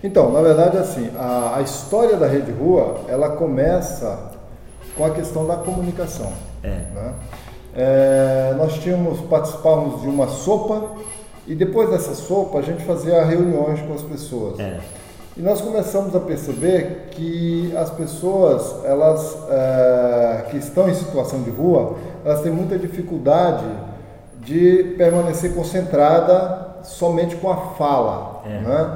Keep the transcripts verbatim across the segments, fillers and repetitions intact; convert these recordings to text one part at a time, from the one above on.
Então, na verdade, assim, a, a história da Rede Rua, ela começa com a questão da comunicação. É. Né? É, nós tínhamos, participávamos de uma sopa e depois dessa sopa a gente fazia reuniões com as pessoas. É. E nós começamos a perceber que as pessoas, elas é, que estão em situação de rua, elas têm muita dificuldade de permanecer concentrada somente com a fala, é. né?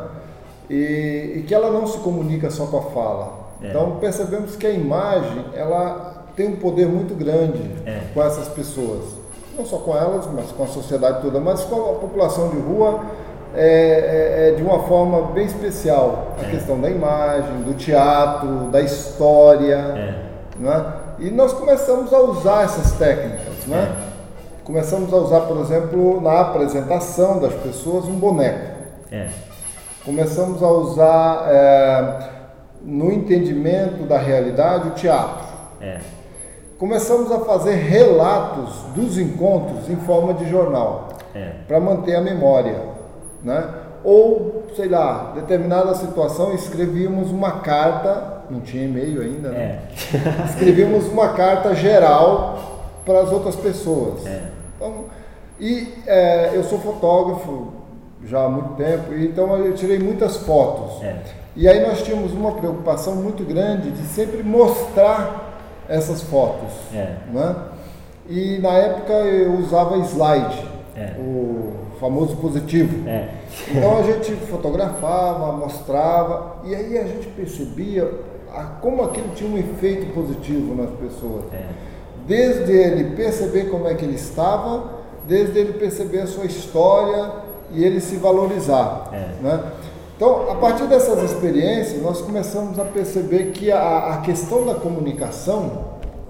E, e que ela não se comunica só com a fala. É. Então percebemos que a imagem, ela tem um poder muito grande é. com essas pessoas, não só com elas, mas com a sociedade toda, mas com a população de rua. É, é, é de uma forma bem especial a é. questão da imagem, do teatro, da história, é. né? E nós começamos a usar essas técnicas, né? É. Começamos a usar, por exemplo, na apresentação das pessoas, um boneco. É. Começamos a usar é, no entendimento da realidade o teatro. É. Começamos a fazer relatos dos encontros em forma de jornal, é. para manter a memória. Né? Ou, sei lá, determinada situação, escrevíamos uma carta, não tinha e-mail ainda, né? É. Escrevíamos uma carta geral para as outras pessoas. É. Então, e é, eu sou fotógrafo já há muito tempo, então eu tirei muitas fotos. É. E aí nós tínhamos uma preocupação muito grande de sempre mostrar essas fotos. É. Né? E na época eu usava slide. É. O famoso positivo. É. Então a gente fotografava, mostrava, e aí a gente percebia a, como aquilo tinha um efeito positivo nas pessoas. É. Desde ele perceber como é que ele estava, desde ele perceber a sua história e ele se valorizar. É. Né? Então, a partir dessas experiências, nós começamos a perceber que a, a questão da comunicação,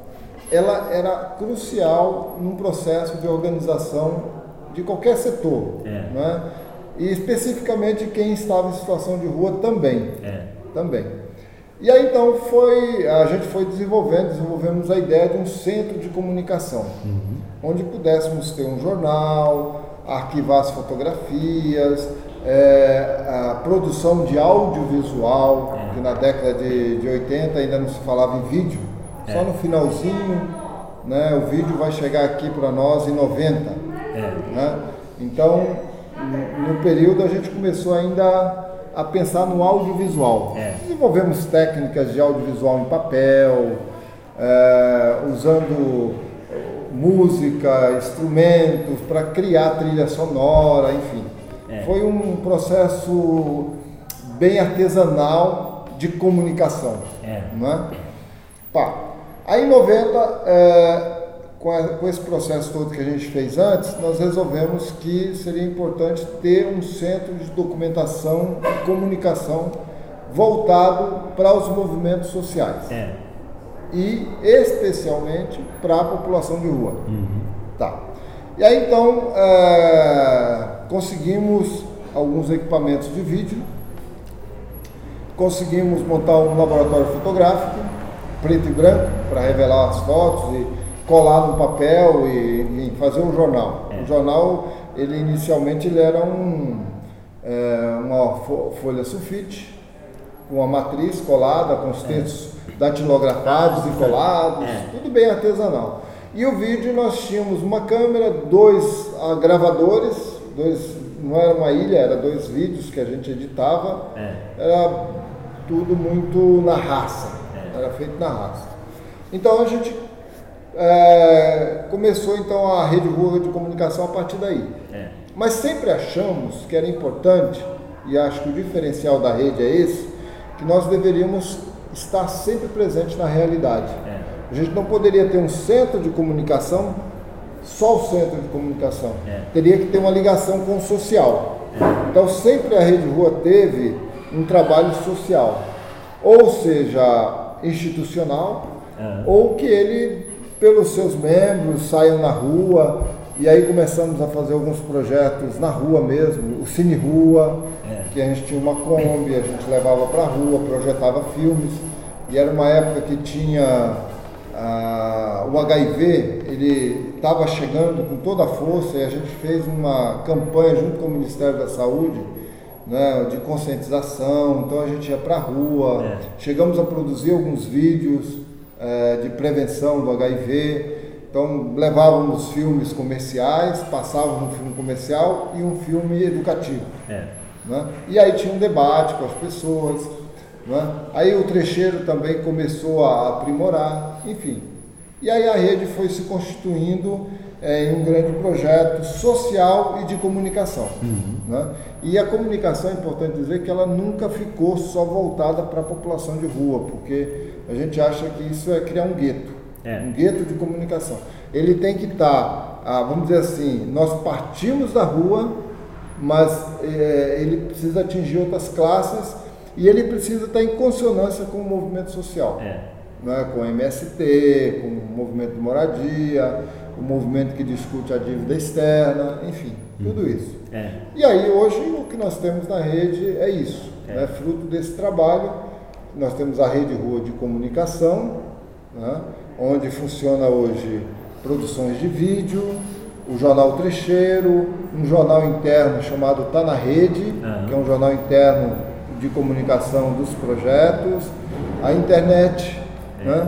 ela era crucial num processo de organização de qualquer setor, é. né? E especificamente quem estava em situação de rua também, é. também. E aí então foi, a gente foi desenvolvendo, desenvolvemos a ideia de um centro de comunicação, uhum. onde pudéssemos ter um jornal, arquivar as fotografias, é, a produção de audiovisual, é. que na década de, de oitenta ainda não se falava em vídeo, é. só no finalzinho, né? O vídeo vai chegar aqui para nós em noventa. É. Né? Então, no período a gente começou ainda a pensar no audiovisual. É. Desenvolvemos técnicas de audiovisual em papel, é, usando música, instrumentos para criar trilha sonora, enfim. É. Foi um processo bem artesanal de comunicação. É. Né? Pá. Aí em noventa, é, Com, a, com esse processo todo que a gente fez antes, nós resolvemos que seria importante ter um centro de documentação e comunicação voltado para os movimentos sociais. É. E especialmente para a população de rua. Uhum. Tá. E aí então é, conseguimos alguns equipamentos de vídeo, conseguimos montar um laboratório fotográfico, preto e branco, para revelar as fotos e colar no papel e, e fazer um jornal. É. O jornal, ele inicialmente ele era um, é, uma folha sulfite, com uma matriz colada, com os textos é. datilografados e colados, é. tudo bem artesanal. E o vídeo nós tínhamos uma câmera, dois ah, gravadores, dois, não era uma ilha, era dois vídeos que a gente editava, é. era tudo muito na raça, é. era feito na raça. Então a gente É, começou então a Rede Rua de Comunicação a partir daí. É. Mas sempre achamos que era importante, e acho que o diferencial da rede é esse, que nós deveríamos estar sempre presente na realidade. É. A gente não poderia ter um centro de comunicação, só o centro de comunicação. É. Teria que ter uma ligação com o social. É. Então sempre a Rede Rua teve um trabalho social, ou seja, institucional, é. ou que ele pelos seus membros, saiam na rua, e aí começamos a fazer alguns projetos na rua mesmo, o Cine Rua, é. que a gente tinha uma Kombi, a gente levava para a rua, projetava filmes, e era uma época que tinha ah, o H I V, ele estava chegando com toda a força, e a gente fez uma campanha junto com o Ministério da Saúde né, de conscientização. Então a gente ia para a rua, é. chegamos a produzir alguns vídeos é, de prevenção do H I V. Então levávamos filmes comerciais, passávamos um filme comercial e um filme educativo. É. Né? E aí tinha um debate com as pessoas. Né? Aí o trecheiro também começou a aprimorar, enfim. E aí a rede foi se constituindo é, em um grande projeto social e de comunicação. Uhum. Né? E a comunicação, é importante dizer que ela nunca ficou só voltada para a população de rua, porque a gente acha que isso é criar um gueto, é. um gueto de comunicação. Ele tem que estar, ah, vamos dizer assim, nós partimos da rua, mas é, ele precisa atingir outras classes e ele precisa estar em consonância com o movimento social. É. Né, com o M S T, com o movimento de moradia, o movimento que discute a dívida externa, enfim, tudo isso. É. E aí hoje o que nós temos na rede é isso, é. Né, fruto desse trabalho. Nós temos a Rede Rua de Comunicação, né, onde funciona hoje produções de vídeo, o Jornal Trecheiro, um jornal interno chamado Tá na Rede, uhum. que é um jornal interno de comunicação dos projetos, a internet, né?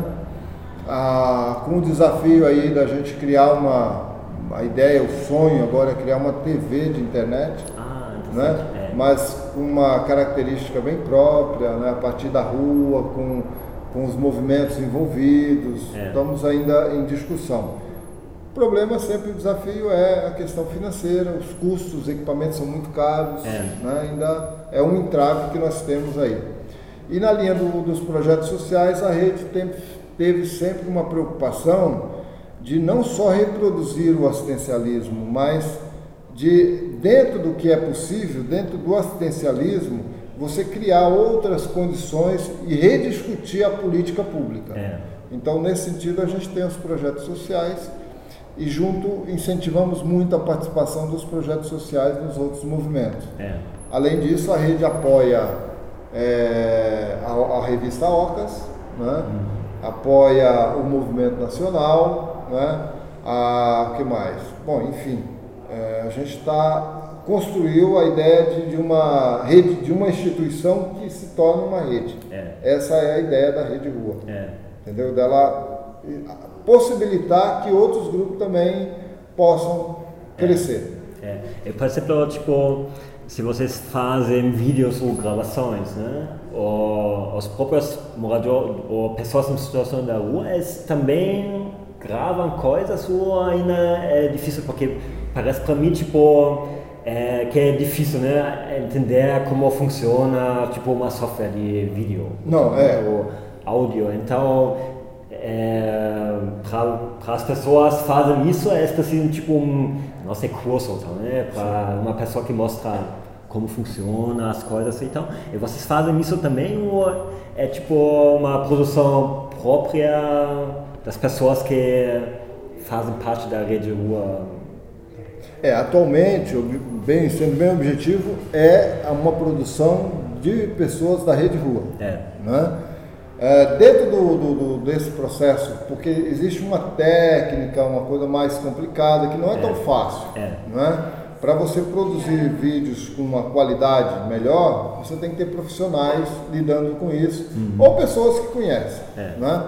Ah, com o desafio aí da gente criar uma, a ideia, o sonho agora é criar uma T V de internet, ah, né? É. Mas com uma característica bem própria, né? A partir da rua, com, com os movimentos envolvidos, é. Estamos ainda em discussão. O problema sempre, o desafio é a questão financeira, os custos, os equipamentos são muito caros, é. Né? Ainda é um entrave que nós temos aí. E na linha do, dos projetos sociais, a rede tem, teve sempre uma preocupação de não só reproduzir o assistencialismo, mas de, dentro do que é possível, dentro do assistencialismo, você criar outras condições e rediscutir a política pública. É. Então, nesse sentido, a gente tem os projetos sociais e junto incentivamos muito a participação dos projetos sociais nos outros movimentos. É. Além disso, a rede apoia É, a, a revista Ocas, né? Uhum. Apoia o movimento nacional, né? A que mais? Bom, enfim, é, a gente está construiu a ideia de, de uma rede, de uma instituição que se torne uma rede. É. Essa é a ideia da Rede Rua, é. Entendeu? Dela possibilitar que outros grupos também possam crescer. É. É. Por exemplo, tipo, se vocês fazem vídeos ou gravações, né? Ou os próprios moradores ou pessoas em situação da rua, eles também gravam coisas ou ainda é difícil, porque parece para mim tipo é, que é difícil, né? Entender como funciona tipo uma software de vídeo, não é ou áudio. Então é, para as pessoas fazem isso, eles precisam tipo um, não sei, curso, então, né? Para uma pessoa que mostra como funciona as coisas, então. E vocês fazem isso também ou é tipo uma produção própria das pessoas que fazem parte da Rede Rua? É, atualmente, bem, sendo bem objetivo, é uma produção de pessoas da Rede Rua. É. Né? É, dentro do, do, do, desse processo, porque existe uma técnica, uma coisa mais complicada, que não é, é. tão fácil. É. Né? Para você produzir vídeos com uma qualidade melhor, você tem que ter profissionais lidando com isso, uhum. ou pessoas que conhecem. É. Né?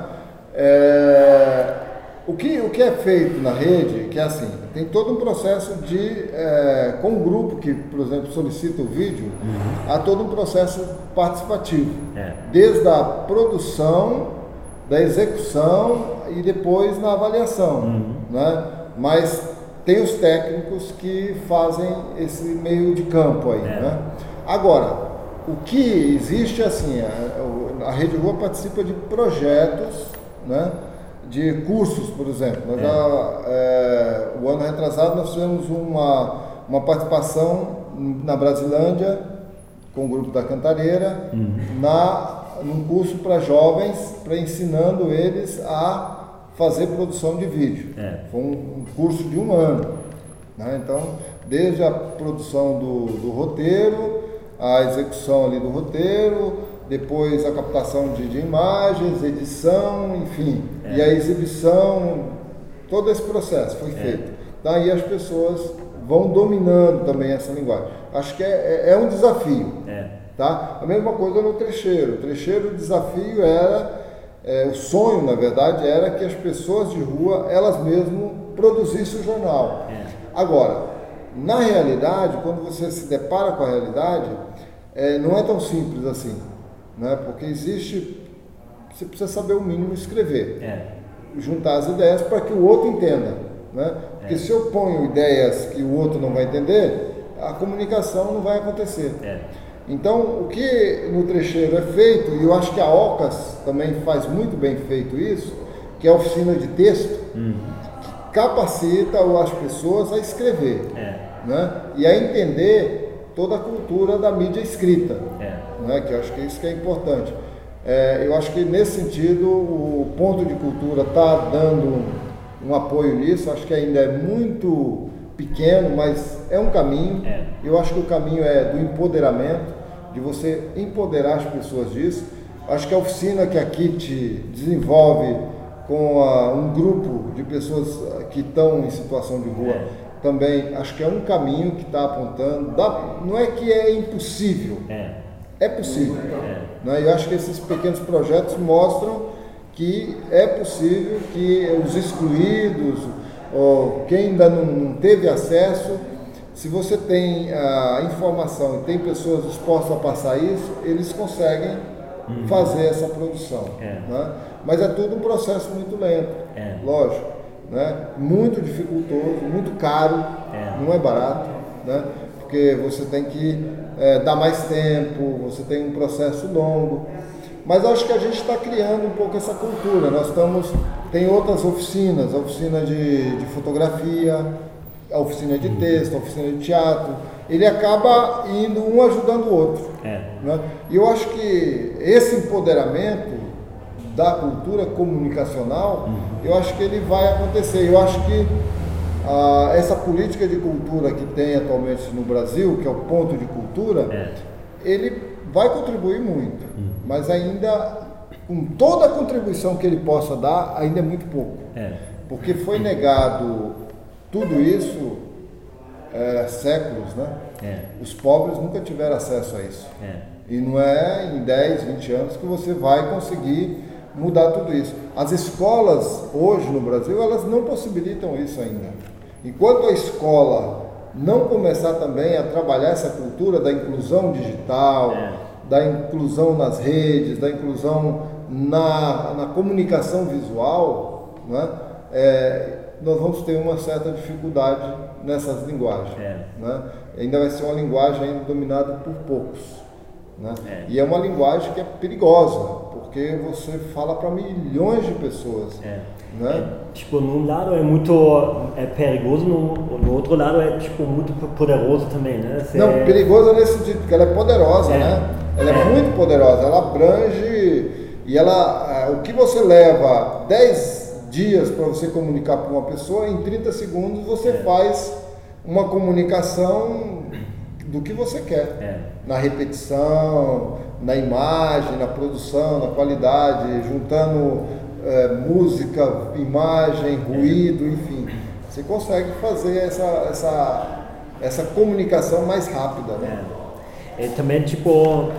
É, o, que, o que é feito na rede, que é assim, tem todo um processo de, é, com o grupo que, por exemplo, solicita o vídeo, uhum. há todo um processo participativo, é. desde a produção, da execução e depois na avaliação. Uhum. Né? Mas tem os técnicos que fazem esse meio de campo aí. É. Né? Agora, o que existe assim, a, a Rede Rua participa de projetos, né? De cursos, por exemplo. Nós é. Já, é, o ano retrasado nós tivemos uma, uma participação na Brasilândia, com o grupo da Cantareira, uhum. na, num curso para jovens, para ensinando eles a fazer produção de vídeo. É. Foi um, um curso de um ano. Né? Então, desde a produção do, do roteiro, a execução ali do roteiro, depois a captação de, de imagens, edição, enfim, é. e a exibição, todo esse processo foi feito. É. Daí as pessoas vão dominando também essa linguagem. Acho que é, é, é um desafio. É. Tá? A mesma coisa no trecheiro. O trecheiro, o desafio era, é, o sonho, na verdade, era que as pessoas de rua, elas mesmas produzissem o jornal. É. Agora, na realidade, quando você se depara com a realidade, é, não é tão simples assim, né? Porque existe, você precisa saber o mínimo escrever, é. juntar as ideias para que o outro entenda, né? Porque é. se eu ponho ideias que o outro não vai entender, a comunicação não vai acontecer. É. Então, o que no trecheiro é feito, e eu acho que a Ocas também faz muito bem feito isso, que é a oficina de texto, uhum. que capacita as pessoas a escrever, é. né? E a entender toda a cultura da mídia escrita, é. né? Que eu acho que é isso que é importante. É, eu acho que nesse sentido o ponto de cultura está dando um, um apoio nisso, acho que ainda é muito pequeno, mas é um caminho. É. Eu acho que o caminho é do empoderamento, de você empoderar as pessoas disso. Acho que a oficina que a Kit desenvolve com a, um grupo de pessoas que estão em situação de rua, é. também acho que é um caminho que está apontando. Dá, não é que é impossível, é, é possível. É. Né? Eu acho que esses pequenos projetos mostram que é possível que os excluídos, ou quem ainda não, não teve acesso, se você tem a informação e tem pessoas dispostas a passar isso, eles conseguem uhum. fazer essa produção. É. Né? Mas é tudo um processo muito lento, é. lógico, né? Muito dificultoso, muito caro, é. não é barato, né? Porque você tem que é, dar mais tempo, você tem um processo longo. Mas acho que a gente está criando um pouco essa cultura. Nós estamos, tem outras oficinas, a oficina de, de fotografia, a oficina de texto, a oficina de teatro. Ele acaba indo um ajudando o outro. É. Né? E eu acho que esse empoderamento da cultura comunicacional, uhum. eu acho que ele vai acontecer. Eu acho que ah, essa política de cultura que tem atualmente no Brasil, que é o ponto de cultura, é. ele vai contribuir muito, uhum. mas ainda, com toda a contribuição que ele possa dar, ainda é muito pouco. É. Porque foi negado tudo isso é, séculos, né? É. Os pobres nunca tiveram acesso a isso. É. E não é em dez, vinte anos que você vai conseguir mudar tudo isso. As escolas hoje no Brasil, elas não possibilitam isso ainda. Enquanto a escola não começar também a trabalhar essa cultura da inclusão digital, é. da inclusão nas redes, da inclusão na, na comunicação visual, né? É, nós vamos ter uma certa dificuldade nessas linguagens. É. Né? Ainda vai ser uma linguagem ainda dominada por poucos. Né? É. E é uma linguagem que é perigosa, porque você fala para milhões de pessoas. É. Né? É, tipo, num lado é muito é perigoso, no, no outro lado é tipo muito poderoso também, né? Você... Não, perigoso nesse sentido, porque ela é poderosa, é. né? Ela é, é muito poderosa, ela abrange e ela, o que você leva dez dias para você comunicar para uma pessoa, em trinta segundos você é. faz uma comunicação do que você quer. É. Na repetição, na imagem, na produção, na qualidade, juntando é, música, imagem, ruído, é. enfim. Você consegue fazer essa, essa, essa comunicação mais rápida. Né? É. E também, tipo,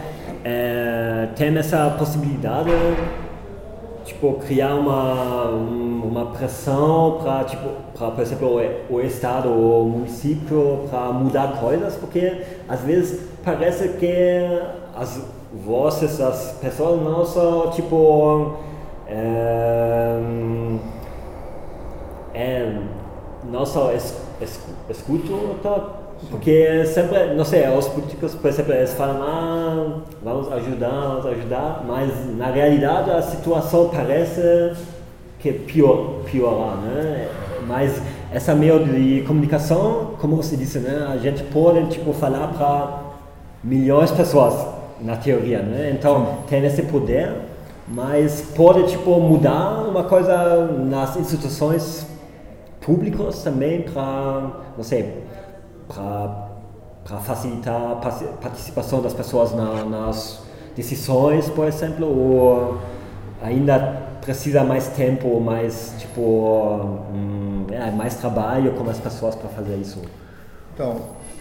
é, tem essa possibilidade, tipo, criar uma, uma pressão para, tipo, para, por exemplo, o, o Estado ou o município para mudar coisas, porque às vezes parece que as vozes das pessoas não são, tipo, é, é, não só es, es, escutam, porque sempre, não sei, os políticos, por exemplo, eles falam, ah, vamos ajudar, vamos ajudar, mas na realidade a situação parece que pior, piorar, né? Mas essa meio de comunicação, como você disse, né? A gente pode, tipo, falar para milhões de pessoas, na teoria, né? Então, tem esse poder, mas pode, tipo, mudar uma coisa nas instituições públicas também para, não sei, para facilitar a participação das pessoas na, nas decisões, por exemplo, ou ainda precisa mais tempo, mais, tipo, hum, é, mais trabalho com as pessoas para fazer isso? Então,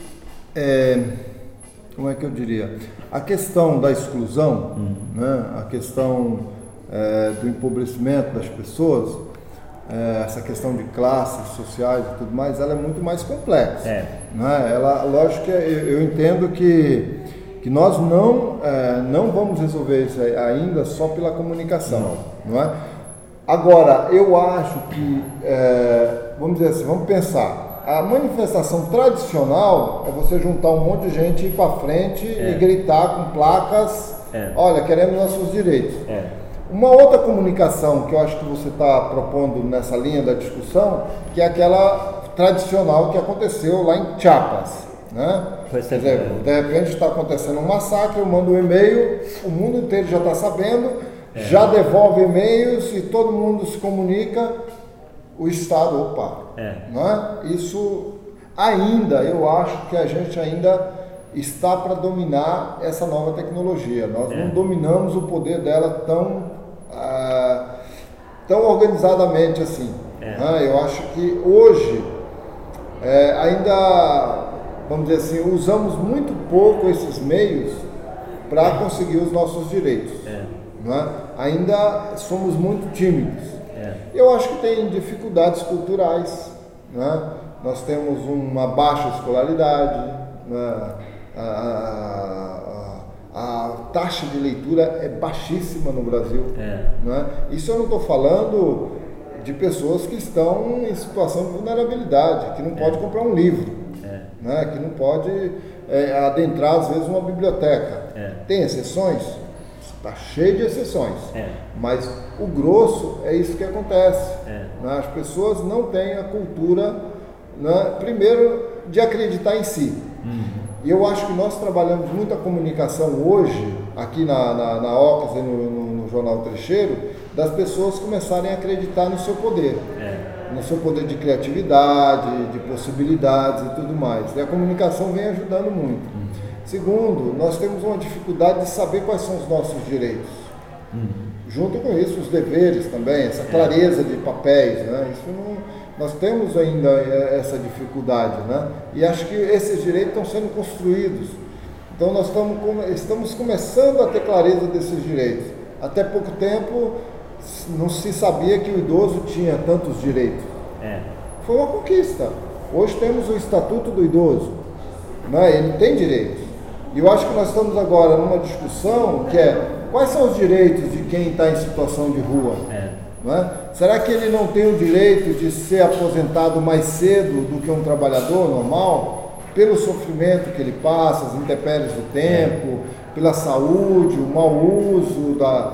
é, como é que eu diria? A questão da exclusão, uhum. né, a questão é, do empobrecimento das pessoas, é, essa questão de classes sociais e tudo mais, ela é muito mais complexa. É. Né? Ela, lógico que eu, eu entendo que, que nós não, é, não vamos resolver isso ainda só pela comunicação. Não. Não é? Agora, eu acho que, é, vamos dizer assim, vamos pensar, a manifestação tradicional é você juntar um monte de gente, ir para frente é. e gritar com placas, é. olha, queremos nossos direitos. É. Uma outra comunicação que eu acho que você está propondo nessa linha da discussão, que é aquela tradicional que aconteceu lá em Chiapas. Né? Quer dizer, de repente está acontecendo um massacre, eu mando um e-mail, o mundo inteiro já está sabendo, é. já devolve e-mails e todo mundo se comunica, o Estado, opa. É. Né? Isso ainda, eu acho que a gente ainda está para dominar essa nova tecnologia. Nós é. não dominamos o poder dela tão, ah, tão organizadamente assim. É. Né? Eu acho que hoje é, ainda, vamos dizer assim, usamos muito pouco esses meios para conseguir os nossos direitos. É. Né? Ainda somos muito tímidos. É. Eu acho que tem dificuldades culturais. Né? Nós temos uma baixa escolaridade, né? a, a, a, a taxa de leitura é baixíssima no Brasil. É. Né? Isso eu não estou falando de pessoas que estão em situação de vulnerabilidade, que não é. pode comprar um livro, é. né? que não pode é, adentrar às vezes uma biblioteca. É. Tem exceções? Está cheio de exceções, é. mas o grosso é isso que acontece. É. Né? As pessoas não têm a cultura, né, primeiro, de acreditar em si. Uhum. E eu acho que nós trabalhamos muito a comunicação hoje, aqui na, na, na Ocas e no, no, no Jornal Trecheiro, das pessoas começarem a acreditar no seu poder, é. no seu poder de criatividade, de possibilidades e tudo mais. E a comunicação vem ajudando muito. Uhum. Segundo, nós temos uma dificuldade de saber quais são os nossos direitos. Uhum. Junto com isso, os deveres também, essa clareza de papéis, né? Isso não, nós temos ainda essa dificuldade, né? E acho que esses direitos estão sendo construídos. Então nós estamos, estamos começando a ter clareza desses direitos. Até pouco tempo não se sabia que o idoso tinha tantos direitos. É. Foi uma conquista. Hoje temos o Estatuto do Idoso, né? Ele tem direitos. E eu acho que nós estamos agora numa discussão que é quais são os direitos de quem está em situação de rua? É. Não é? Será que ele não tem o direito de ser aposentado mais cedo do que um trabalhador normal? Pelo sofrimento que ele passa, as intempéries do tempo, é. pela saúde, o mau uso da,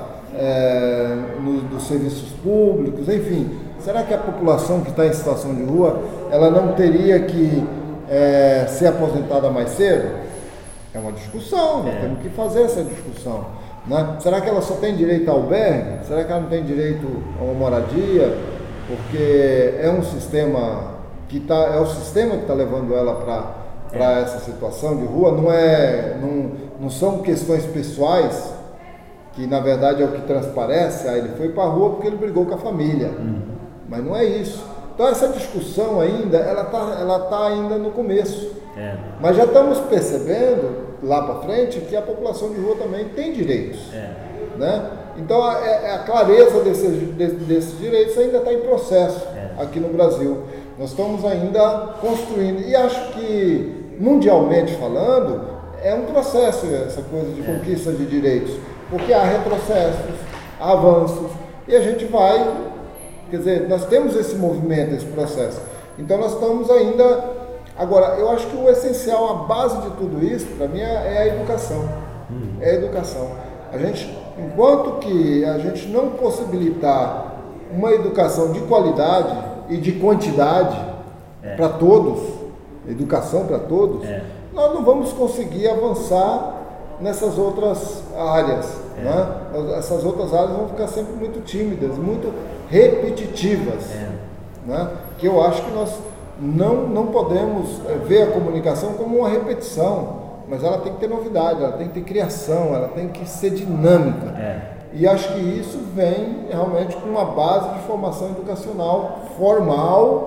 é, no, dos serviços públicos, enfim. Será que a população que está em situação de rua, ela não teria que é, ser aposentada mais cedo? É uma discussão, nós é. temos que fazer essa discussão. Né? Será que ela só tem direito a albergue? Será que ela não tem direito a uma moradia? Porque é um sistema que tá, é o sistema que está levando ela para é. essa situação de rua. Não, é, não, não são questões pessoais, que na verdade é o que transparece. Ah, ele foi para a rua porque ele brigou com a família. Uhum. Mas não é isso. Então essa discussão ainda, ela está ela tá ainda no começo. É. Mas já estamos percebendo lá para frente que a população de rua também tem direitos. É. Né? Então a, a clareza desses, desses direitos ainda está em processo é. aqui no Brasil. Nós estamos ainda construindo. E acho que, mundialmente falando, é um processo essa coisa de é. conquista de direitos. Porque há retrocessos, há avanços, e a gente vai... Quer dizer, nós temos esse movimento, esse processo. Então nós estamos ainda... Agora, eu acho que o essencial, a base de tudo isso, para mim, é a educação. Uhum. É a educação. A gente, enquanto que a gente não possibilitar uma educação de qualidade e de quantidade é. para todos, educação para todos, é. nós não vamos conseguir avançar nessas outras áreas. É. Né? Essas outras áreas vão ficar sempre muito tímidas, muito repetitivas. É. Né? Que eu acho que nós... Não, não podemos ver a comunicação como uma repetição, mas ela tem que ter novidade, ela tem que ter criação, ela tem que ser dinâmica. É. E acho que isso vem realmente com uma base de formação educacional formal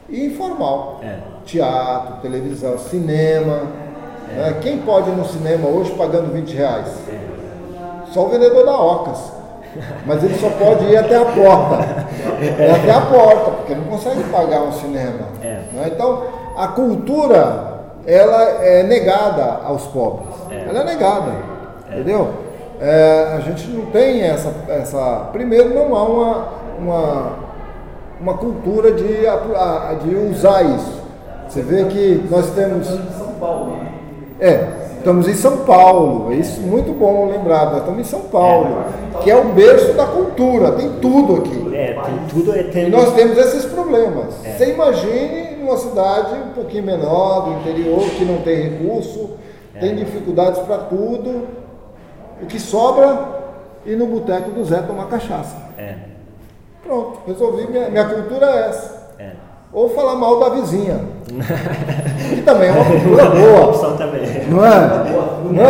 e informal. É. Teatro, televisão, cinema. É. Né? Quem pode ir no cinema hoje pagando vinte reais? É. Só o vendedor da Ocas. Mas ele só pode ir até a porta. É até a porta, porque não consegue pagar um cinema. É. Né? Então, a cultura, ela é negada aos pobres. É. Ela é negada. É. Entendeu? É, a gente não tem essa, essa... Primeiro, não há uma, uma, uma cultura de, de usar isso. Você vê que nós temos... São Paulo, né? É, estamos em São Paulo, é isso muito bom lembrar, nós estamos em São Paulo, é, que é o berço da cultura, tem tudo aqui. É, tem tudo. É, tem... E nós temos esses problemas. É. Você imagine numa cidade um pouquinho menor, do interior, que não tem recurso, é. tem dificuldades para tudo, o que sobra ir no boteco do Zé tomar cachaça. É. Pronto, resolvi, minha, minha cultura é essa. É. Ou falar mal da vizinha, que também é uma cultura boa. Opção também. Não é? Não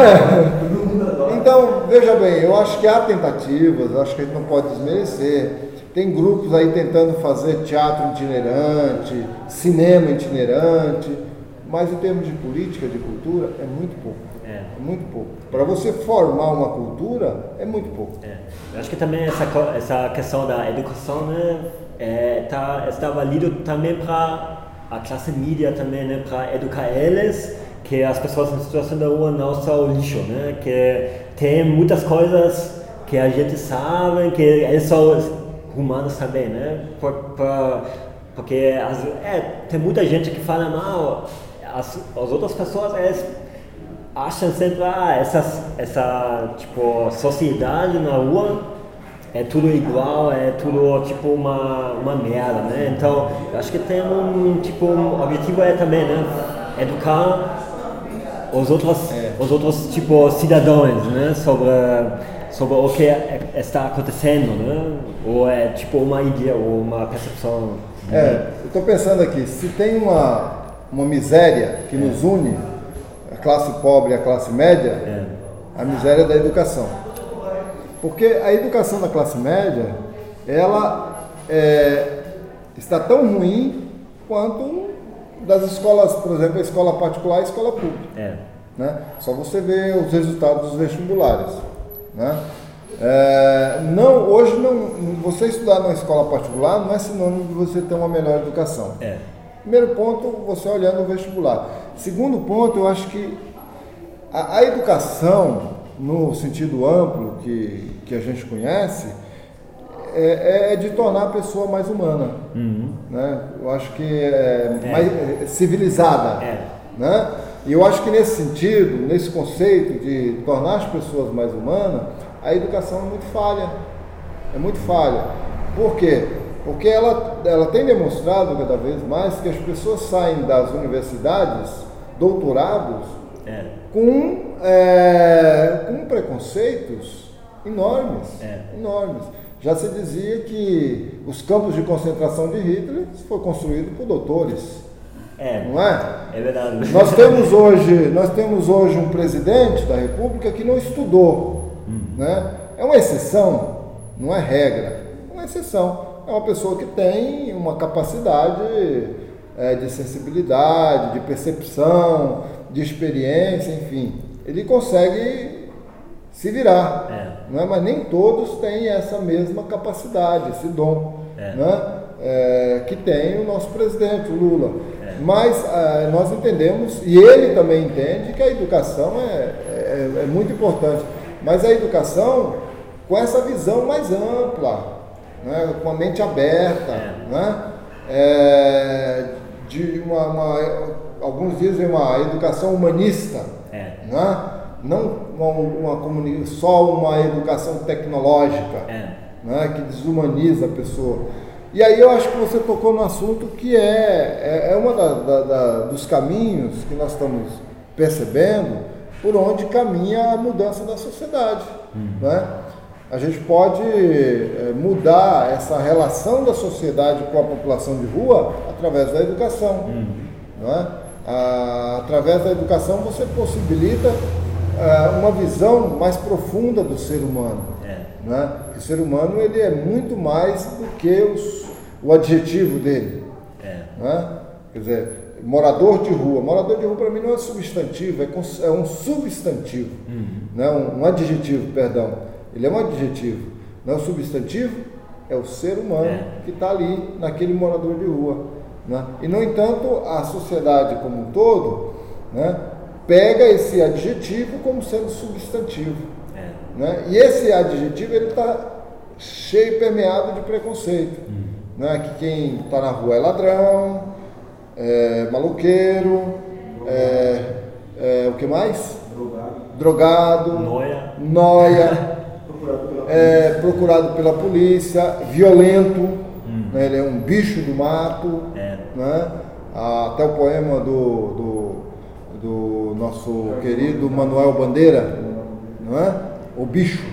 é? Então, veja bem, eu acho que há tentativas, eu acho que a gente não pode desmerecer. Tem grupos aí tentando fazer teatro itinerante, cinema itinerante, mas em termos de política, de cultura, é muito pouco. É, é muito pouco. Para você formar uma cultura, é muito pouco. É. Eu acho que também essa, essa questão da educação, né? É, tá, está válido também para a classe média também, né, para educar eles que as pessoas em situação da rua não são lixo, né, que tem muitas coisas que a gente sabe que eles são humanos também, né, por, por, porque as, é, tem muita gente que fala mal, as, as outras pessoas eles acham sempre ah, essas, essa tipo sociedade na rua é tudo igual, é tudo tipo uma, uma merda, né? Então, eu acho que tem um, tipo, um objetivo é também, né? Educar os outros, é. os outros, tipo, cidadãos, né? Sobre, sobre o que está acontecendo, né? Ou é, tipo, uma ideia, ou uma percepção. É, né? Eu estou pensando aqui, se tem uma, uma miséria que é. nos une, a classe pobre e a classe média, é. a miséria é da educação. Porque a educação da classe média, ela é, está tão ruim quanto das escolas, por exemplo, a escola particular e a escola pública. É. Né? Só você vê os resultados dos vestibulares. Né? É, não, hoje, não, você estudar numa escola particular não é sinônimo de você ter uma melhor educação. É. Primeiro ponto, você olhando o vestibular. Segundo ponto, eu acho que a, a educação, no sentido amplo que, que a gente conhece, é, é de tornar a pessoa mais humana. Uhum. Né? Eu acho que é, é. mais civilizada. É. Né? E eu acho que nesse sentido, nesse conceito de tornar as pessoas mais humanas, a educação é muito falha. É muito falha. Por quê? Porque ela, ela tem demonstrado cada vez mais que as pessoas saem das universidades, doutorados, é. com, é, com preconceitos enormes, é. enormes. Já se dizia que os campos de concentração de Hitler foi construído por doutores. É, não é? É verdade. Nós temos hoje, nós temos hoje um presidente da República que não estudou. Hum. Né? É uma exceção, não é regra. É uma exceção. É uma pessoa que tem uma capacidade é, de sensibilidade, de percepção, de experiência, enfim. Ele consegue se virar. É. Não é? Mas nem todos têm essa mesma capacidade, esse dom. É. Né? É, que tem o nosso presidente, o Lula. É. Mas é, nós entendemos, e ele também entende, que a educação é, é, é muito importante. Mas a educação com essa visão mais ampla, né, com a mente aberta, é. Né, é, de uma, uma, alguns dizem uma educação humanista, é. Né, não uma, uma, só uma educação tecnológica, é. Né, que desumaniza a pessoa. E aí eu acho que você tocou no assunto que é, é, é um da, da, da, dos caminhos que nós estamos percebendo por onde caminha a mudança da sociedade. Uhum. Né? A gente pode é, mudar essa relação da sociedade com a população de rua através da educação. Uhum. Né? A, através da educação você possibilita é, uma visão mais profunda do ser humano. Né? O ser humano ele é muito mais do que os, o adjetivo dele. É. Né? Quer dizer, morador de rua. Morador de rua para mim não é substantivo, é, é um substantivo, uhum. né? um, um adjetivo, perdão. Ele é um adjetivo, não é um substantivo, é o ser humano é. que está ali, naquele morador de rua. Né? E, no entanto, a sociedade como um todo, né, pega esse adjetivo como sendo substantivo. É. Né? E esse adjetivo está cheio, permeado de preconceito. Uhum. Né? Que quem está na rua é ladrão, é maloqueiro, é, é, o que mais? Drogado. Drogado. Noia. Noia. procurado, pela é, procurado pela polícia. Violento. Hum. Né? Ele é um bicho do mato. É. Né? Até o poema do, do, do nosso querido Manuel Bandeira, não é? O bicho.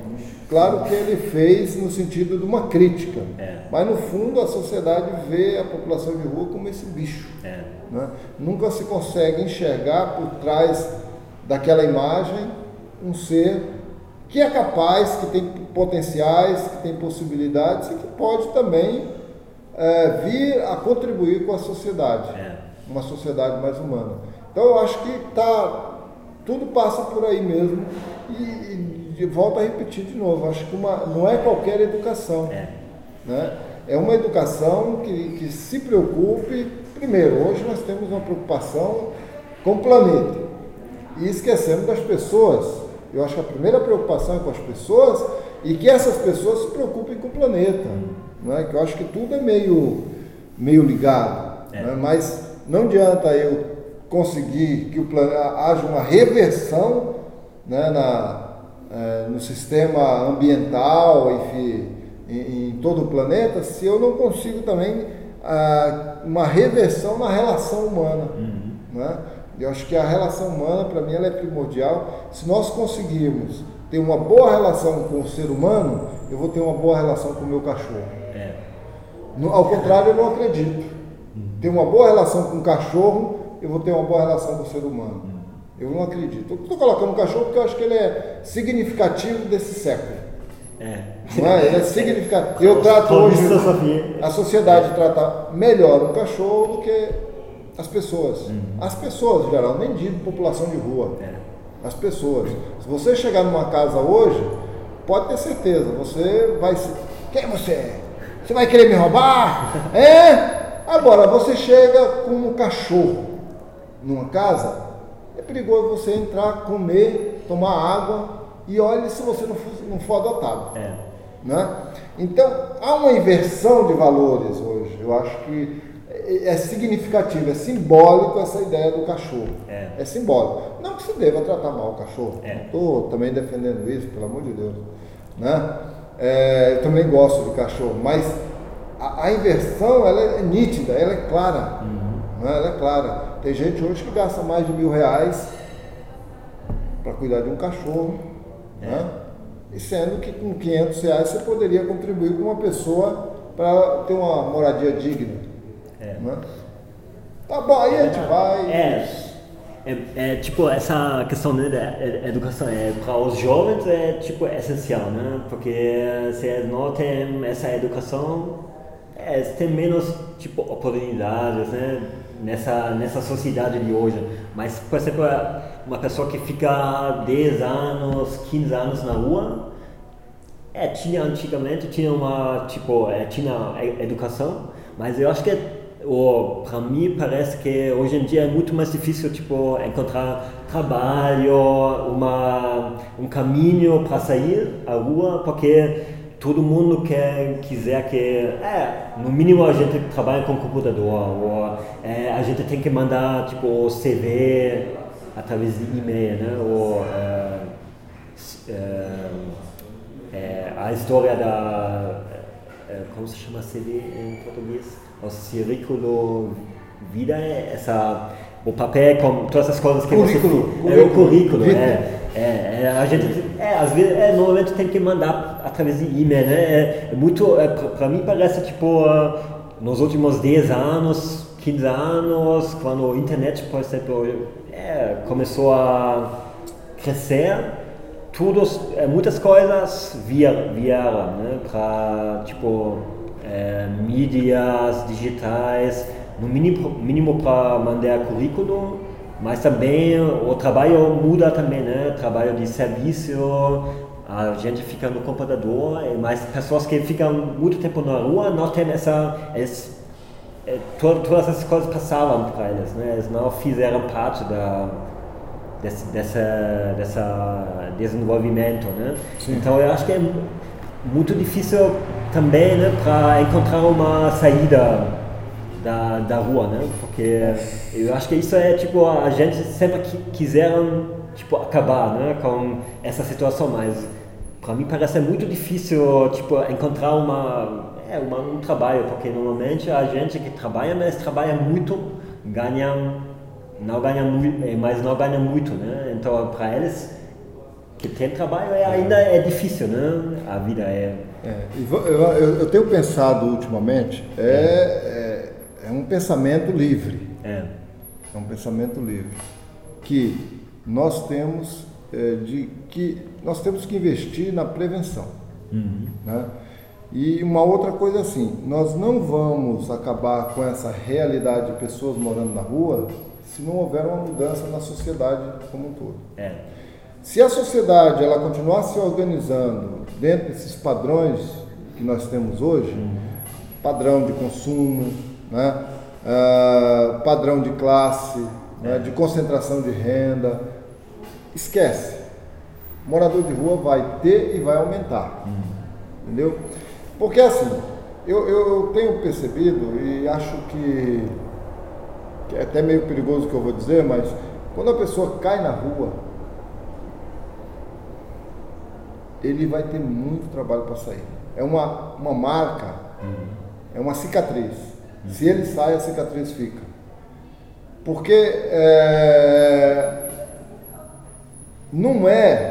Claro que ele fez no sentido de uma crítica, é. mas no fundo a sociedade vê a população de rua como esse bicho. É. Né? Nunca se consegue enxergar por trás daquela imagem um ser que é capaz, que tem potenciais, que tem possibilidades e que pode também é, vir a contribuir com a sociedade, é. uma sociedade mais humana. Então eu acho que tá, tudo passa por aí mesmo e, e volto a repetir de novo, acho que uma, não é qualquer educação, é, né? É uma educação que, que se preocupe, primeiro, hoje nós temos uma preocupação com o planeta e esquecemos das pessoas. Eu acho que a primeira preocupação é com as pessoas e que essas pessoas se preocupem com o planeta, né? Que eu acho que tudo é meio, meio ligado, é. né? Mas não adianta eu conseguir que o planeta, haja uma reversão, né, na É, no sistema ambiental, enfim, em, em todo o planeta, se eu não consigo também ah, uma reversão na relação humana. Uhum. Né? Eu acho que a relação humana, para mim, ela é primordial. Se nós conseguirmos ter uma boa relação com o ser humano, eu vou ter uma boa relação com o meu cachorro. É. No, ao contrário, eu não acredito. Uhum. Ter uma boa relação com o cachorro, eu vou ter uma boa relação com o ser humano. Uhum. Eu não acredito. Estou colocando um cachorro porque eu acho que ele é significativo desse século. É. Não é? Ele é significativo. Eu trato hoje, a sociedade trata melhor um cachorro do que as pessoas. Uhum. As pessoas, em geral, nem digo população de rua. É. As pessoas. Se você chegar numa casa hoje, pode ter certeza, você vai se... Quem é você? Você vai querer me roubar? É? Agora, você chega com um cachorro numa casa... É perigoso você entrar, comer, tomar água e olhe se você não for, não for adotado. É. Né? Então, há uma inversão de valores hoje. Eu acho que é significativo, é simbólico essa ideia do cachorro. É, é simbólico. Não que se deva tratar mal o cachorro. É. Não estou também defendendo isso, pelo amor de Deus. Né? É, eu também gosto de cachorro, mas a, a inversão ela é nítida, ela é clara. Uhum. Né? Ela é clara. Tem gente hoje que gasta mais de mil reais para cuidar de um cachorro, é. né? E sendo que com quinhentos reais você poderia contribuir com uma pessoa para ter uma moradia digna. É. Né? Tá bom, aí a gente vai. É, é, é tipo essa questão, né, da educação é, para os jovens é tipo essencial, né? Porque se não tem essa educação, é, tem menos tipo oportunidades, né? Nessa, nessa sociedade de hoje. Mas, por exemplo, uma pessoa que fica dez anos, quinze anos na rua, é, tinha antigamente, tinha uma, tipo, é, tinha educação, mas eu acho que, oh, para mim, parece que hoje em dia é muito mais difícil, tipo, encontrar trabalho, uma, um caminho para sair à rua, porque todo mundo quer, quiser que, é, no mínimo a gente trabalha com computador, ou é, a gente tem que mandar, tipo, o C V através de e-mail, né, ou é, é, é, a história da, é, como se chama C V em português? O currículo vida, é essa, o papel com todas essas coisas que currículo, você... É o currículo, é. É, é, a gente, é, às vezes, é, normalmente tem que mandar através de e-mail, né? É, é muito, é, para mim parece, tipo, uh, nos últimos dez anos, quinze anos, quando a internet, por exemplo, é, começou a crescer, tudo, é, muitas coisas vieram, vieram, né? Para, tipo, é, mídias digitais, no mínimo, mínimo para mandar currículo, mas também o trabalho muda também, né? Trabalho de serviço, a gente fica no computador, mas pessoas que ficam muito tempo na rua não têm essa... Eles, todas essas coisas passavam para eles, né? Eles não fizeram parte da, desse dessa, dessa desenvolvimento, né? Então eu acho que é muito difícil também, né, para encontrar uma saída da, da rua, né? Porque eu acho que isso é tipo, a gente sempre quiseram tipo, acabar, né, com essa situação, mas para mim parece muito difícil tipo, encontrar uma É uma, um trabalho, porque normalmente a gente que trabalha, mas trabalha muito, ganha, não ganha muito, mas não ganha muito, né? Então, para eles que tem trabalho é, ainda é difícil, né? A vida é... é eu, eu, eu tenho pensado ultimamente, é, é, é um pensamento livre, é. é um pensamento livre, que nós temos, é, de, que nós temos que investir na prevenção, uhum. né? E uma outra coisa assim, nós não vamos acabar com essa realidade de pessoas morando na rua se não houver uma mudança na sociedade como um todo. É. Se a sociedade ela continuar se organizando dentro desses padrões que nós temos hoje, uhum. padrão de consumo, né? uh, padrão de classe, é. né? de concentração de renda, esquece. Morador de rua vai ter e vai aumentar, uhum. entendeu? Porque assim, eu, eu tenho percebido e acho que, que é até meio perigoso o que eu vou dizer, mas quando a pessoa cai na rua, ele vai ter muito trabalho para sair. É uma, uma marca, uhum. é uma cicatriz. Uhum. Se ele sai, a cicatriz fica. Porque é, não é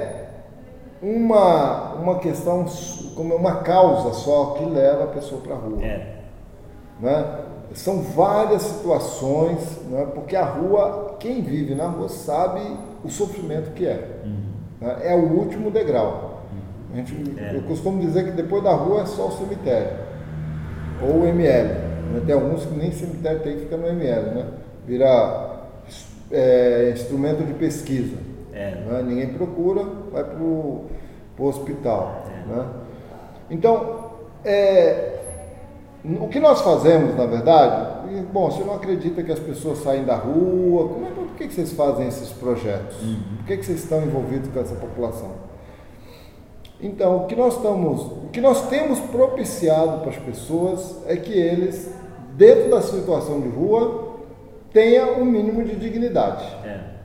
uma, uma questão, como uma causa só que leva a pessoa para a rua. É. Né? São várias situações, né? Porque a rua, quem vive na rua sabe o sofrimento que é. Uhum. Né? É o último degrau. Uhum. A gente, é. Eu costumo dizer que depois da rua é só o cemitério, ou o M L. Né? Tem alguns que nem cemitério tem, fica no M L, né? Vira é, instrumento de pesquisa. É. Né? Ninguém procura, vai para o hospital. É. Né? Então, é, o que nós fazemos, na verdade, e, bom, você não acredita que as pessoas saem da rua, como é, por que, que vocês fazem esses projetos? Uhum. Por que, que vocês estão envolvidos com essa população? Então, o que nós estamos, o que nós temos propiciado para as pessoas é que eles, dentro da situação de rua, tenham um mínimo de dignidade. É.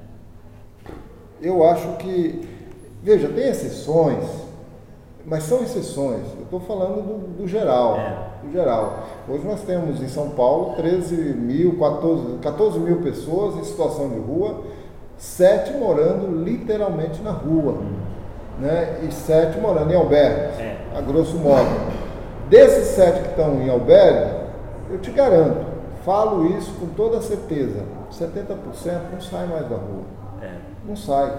Eu acho que, veja, tem exceções, mas são exceções. Eu estou falando do, do geral, é. do geral. Hoje nós temos em São Paulo treze mil, quatorze, quatorze mil pessoas em situação de rua, sete morando literalmente na rua, hum. né? E sete morando em albergues, é. a grosso modo. Desses sete que estão em albergue, eu te garanto, falo isso com toda certeza, setenta por cento não sai mais da rua. É. Não sai.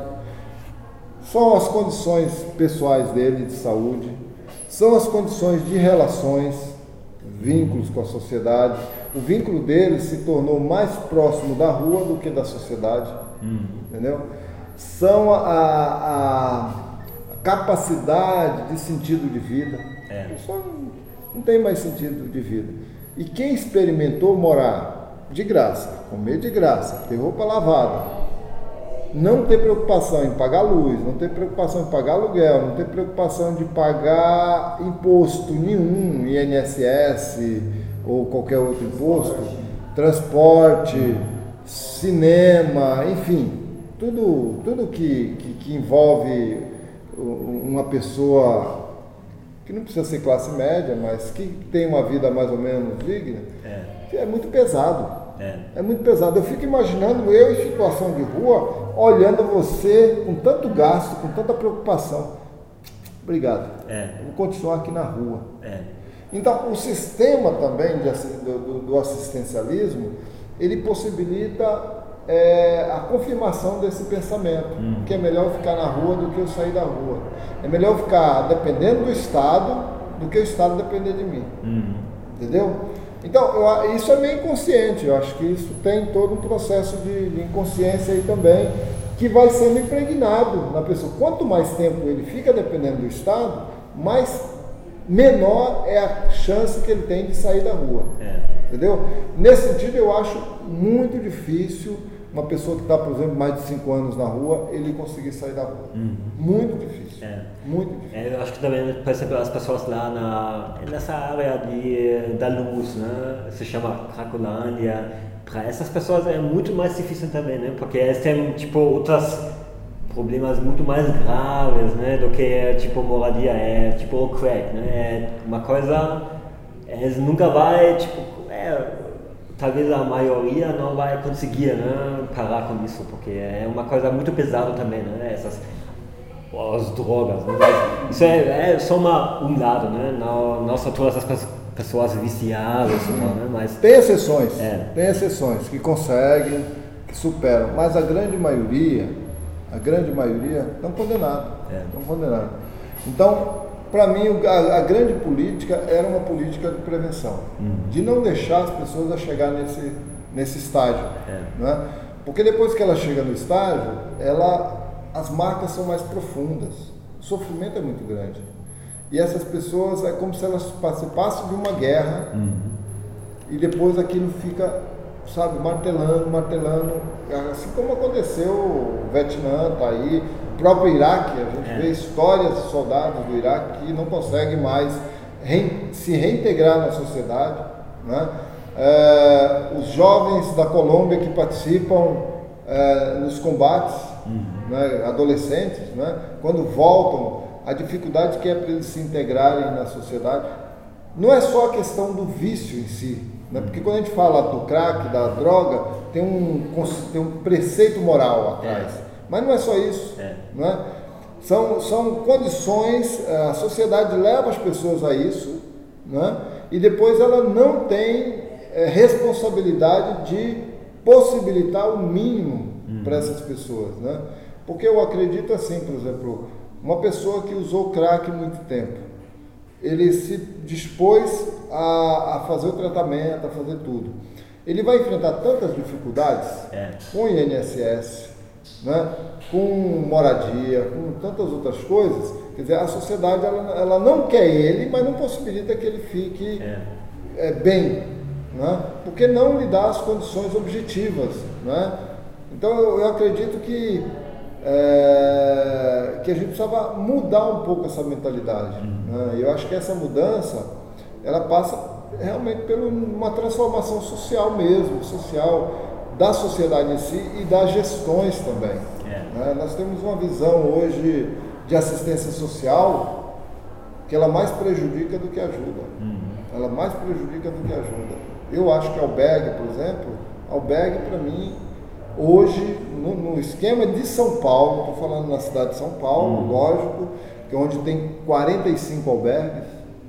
São as condições pessoais dele de saúde, são as condições de relações, vínculos com a sociedade. O vínculo dele se tornou mais próximo da rua do que da sociedade, hum. entendeu? São a, a, a capacidade de sentido de vida. É. Só não, não tem mais sentido de vida. E quem experimentou morar de graça, comer de graça, ter roupa lavada, não ter preocupação em pagar luz, não ter preocupação em pagar aluguel, não ter preocupação de pagar imposto nenhum, I N S S ou qualquer outro imposto, transporte, cinema, enfim, tudo, tudo que, que, que envolve uma pessoa que não precisa ser classe média, mas que tem uma vida mais ou menos digna, é, é muito pesado. É. é muito pesado. Eu fico imaginando eu em situação de rua, olhando você com tanto gasto, com tanta preocupação. Obrigado. É. Eu vou continuar aqui na rua. É. Então, o sistema também de, do, do assistencialismo, ele possibilita é, a confirmação desse pensamento, hum. que é melhor ficar na rua do que eu sair da rua. É melhor ficar dependendo do Estado do que o Estado depender de mim. Hum. Entendeu? Então, eu, isso é meio inconsciente, eu acho que isso tem todo um processo de, de inconsciência aí também, que vai sendo impregnado na pessoa. Quanto mais tempo ele fica dependendo do Estado, mais menor é a chance que ele tem de sair da rua. É. Entendeu? Nesse sentido, eu acho muito difícil uma pessoa que está, por exemplo, mais de cinco anos na rua, ele conseguir sair da rua. Uhum. Muito difícil. É. Muito difícil. É, eu acho que também, por exemplo, as pessoas lá na, nessa área de, da luz, né? Se chama Cracolândia. Para essas pessoas é muito mais difícil também, né? Porque eles têm, tipo, outros problemas muito mais graves, né? Do que, tipo, moradia, é, tipo, o crack, né? É uma coisa, eles nunca vai, tipo, é, talvez a maioria não vai conseguir, né, parar com isso, porque é uma coisa muito pesada também, né, essas as drogas, né? Mas isso é, é só uma, um lado, né, não, não são todas as pessoas viciadas, não, né, mas... Tem exceções, é. tem exceções que conseguem, que superam, mas a grande maioria, a grande maioria estão condenados, é. estão condenados. Então, para mim, a, a grande política era uma política de prevenção, uhum. de não deixar as pessoas a chegar nesse, nesse estágio. É. Né? Porque depois que ela chega no estágio, ela, as marcas são mais profundas, o sofrimento é muito grande. E essas pessoas, é como se elas participassem de uma guerra, uhum. e depois aquilo fica, sabe, martelando, martelando, assim como aconteceu o Vietnã, tá aí, o próprio Iraque, a gente é. vê histórias de soldados do Iraque que não conseguem mais re, se reintegrar na sociedade, né? É, os jovens da Colômbia que participam é, nos combates, uhum. né, adolescentes, né, quando voltam, a dificuldade que é para eles se integrarem na sociedade, não é só a questão do vício em si, né? Porque quando a gente fala do crack, da droga, tem um, tem um preceito moral atrás. É. Mas não é só isso. É. Né? São, são condições, a sociedade leva as pessoas a isso, né? E depois ela não tem é, responsabilidade de possibilitar o mínimo hum. para essas pessoas. Né? Porque eu acredito assim, por exemplo, uma pessoa que usou crack muito tempo, ele se dispôs a, a fazer o tratamento, a fazer tudo. Ele vai enfrentar tantas dificuldades é. com o I N S S, né, com moradia, com tantas outras coisas. Quer dizer, a sociedade ela, ela não quer ele, mas não possibilita que ele fique é. É, bem, né, porque não lhe dá as condições objetivas. Né? Então eu, eu acredito que É, que a gente precisava mudar um pouco essa mentalidade. Né? Eu acho que essa mudança, ela passa realmente por uma transformação social mesmo, social da sociedade em si e das gestões também. É. Né? Nós temos uma visão hoje de assistência social que ela mais prejudica do que ajuda. Uhum. Ela mais prejudica do que ajuda. Eu acho que albergue, por exemplo, albergue para mim hoje, no, no esquema de São Paulo, estou falando na cidade de São Paulo, hum. lógico, que é onde tem quarenta e cinco albergues,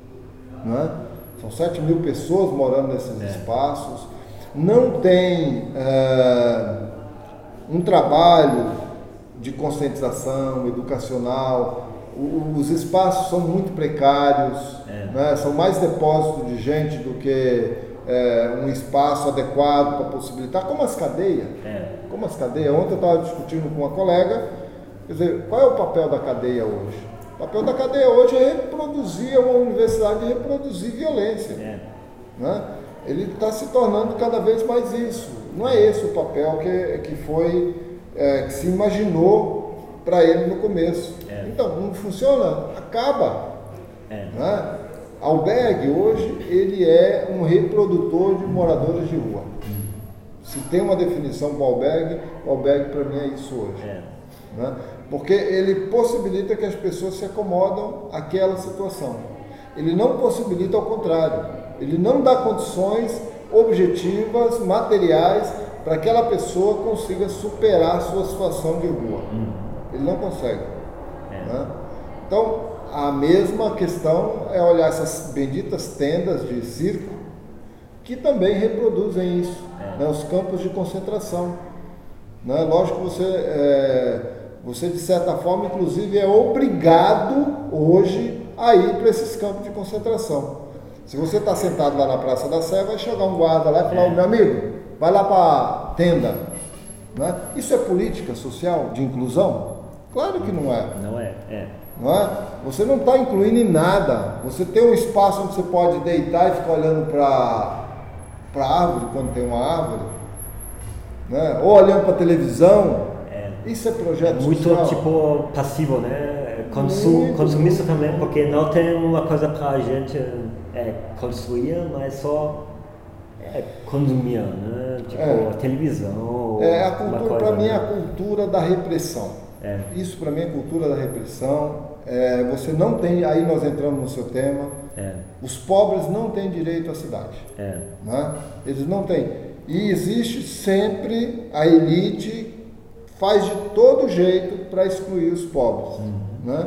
né? São sete mil pessoas morando nesses é. espaços, não tem é, um trabalho de conscientização educacional, o, os espaços são muito precários, é. né? São mais depósitos de gente do que É, um espaço adequado para possibilitar, como as cadeias. É. Como as cadeias. Ontem eu estava discutindo com uma colega, quer dizer, qual é o papel da cadeia hoje? O papel da cadeia hoje é reproduzir, é uma universidade de reproduzir violência. É. Né? Ele está se tornando cada vez mais isso. Não é esse o papel que, que foi, é, que se imaginou para ele no começo. É. Então, não funciona, acaba. É. Né? Albergue hoje ele é um reprodutor de moradores de rua. Se tem uma definição para o albergue, o albergue para mim é isso hoje. É. Né? Porque ele possibilita que as pessoas se acomodam àquela situação. Ele não possibilita ao contrário. Ele não dá condições objetivas, materiais, para que aquela pessoa consiga superar a sua situação de rua. Hum. Ele não consegue. É. Né? Então, a mesma questão é olhar essas benditas tendas de circo que também reproduzem isso, é. né, os campos de concentração. Né? Lógico que você, é, você, de certa forma, inclusive, é obrigado hoje a ir para esses campos de concentração. Se você está sentado lá na Praça da Sé, vai chegar um guarda lá e falar, é. meu amigo, vai lá para a tenda. Né? Isso é política social de inclusão? Claro que não é. Não é, é. Não é? Você não está incluindo em nada. Você tem um espaço onde você pode deitar e ficar olhando para a árvore, quando tem uma árvore, né? Ou olhando para a televisão. É. Isso é projeto muito, social. Muito tipo passivo, né? Consum, consumista também, porque não tem uma coisa para a gente é, construir, mas só é, consumir, né? Tipo é. a televisão. É, a cultura, para mim, é a cultura da repressão. É. Isso para mim é cultura da repressão. É, você não tem, aí nós entramos no seu tema, é. os pobres não têm direito à cidade. É. Né? Eles não têm. E existe sempre a elite, faz de todo jeito para excluir os pobres. Uhum. Né?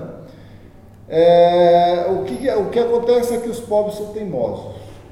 É, o, que, o que acontece é que os pobres são teimosos.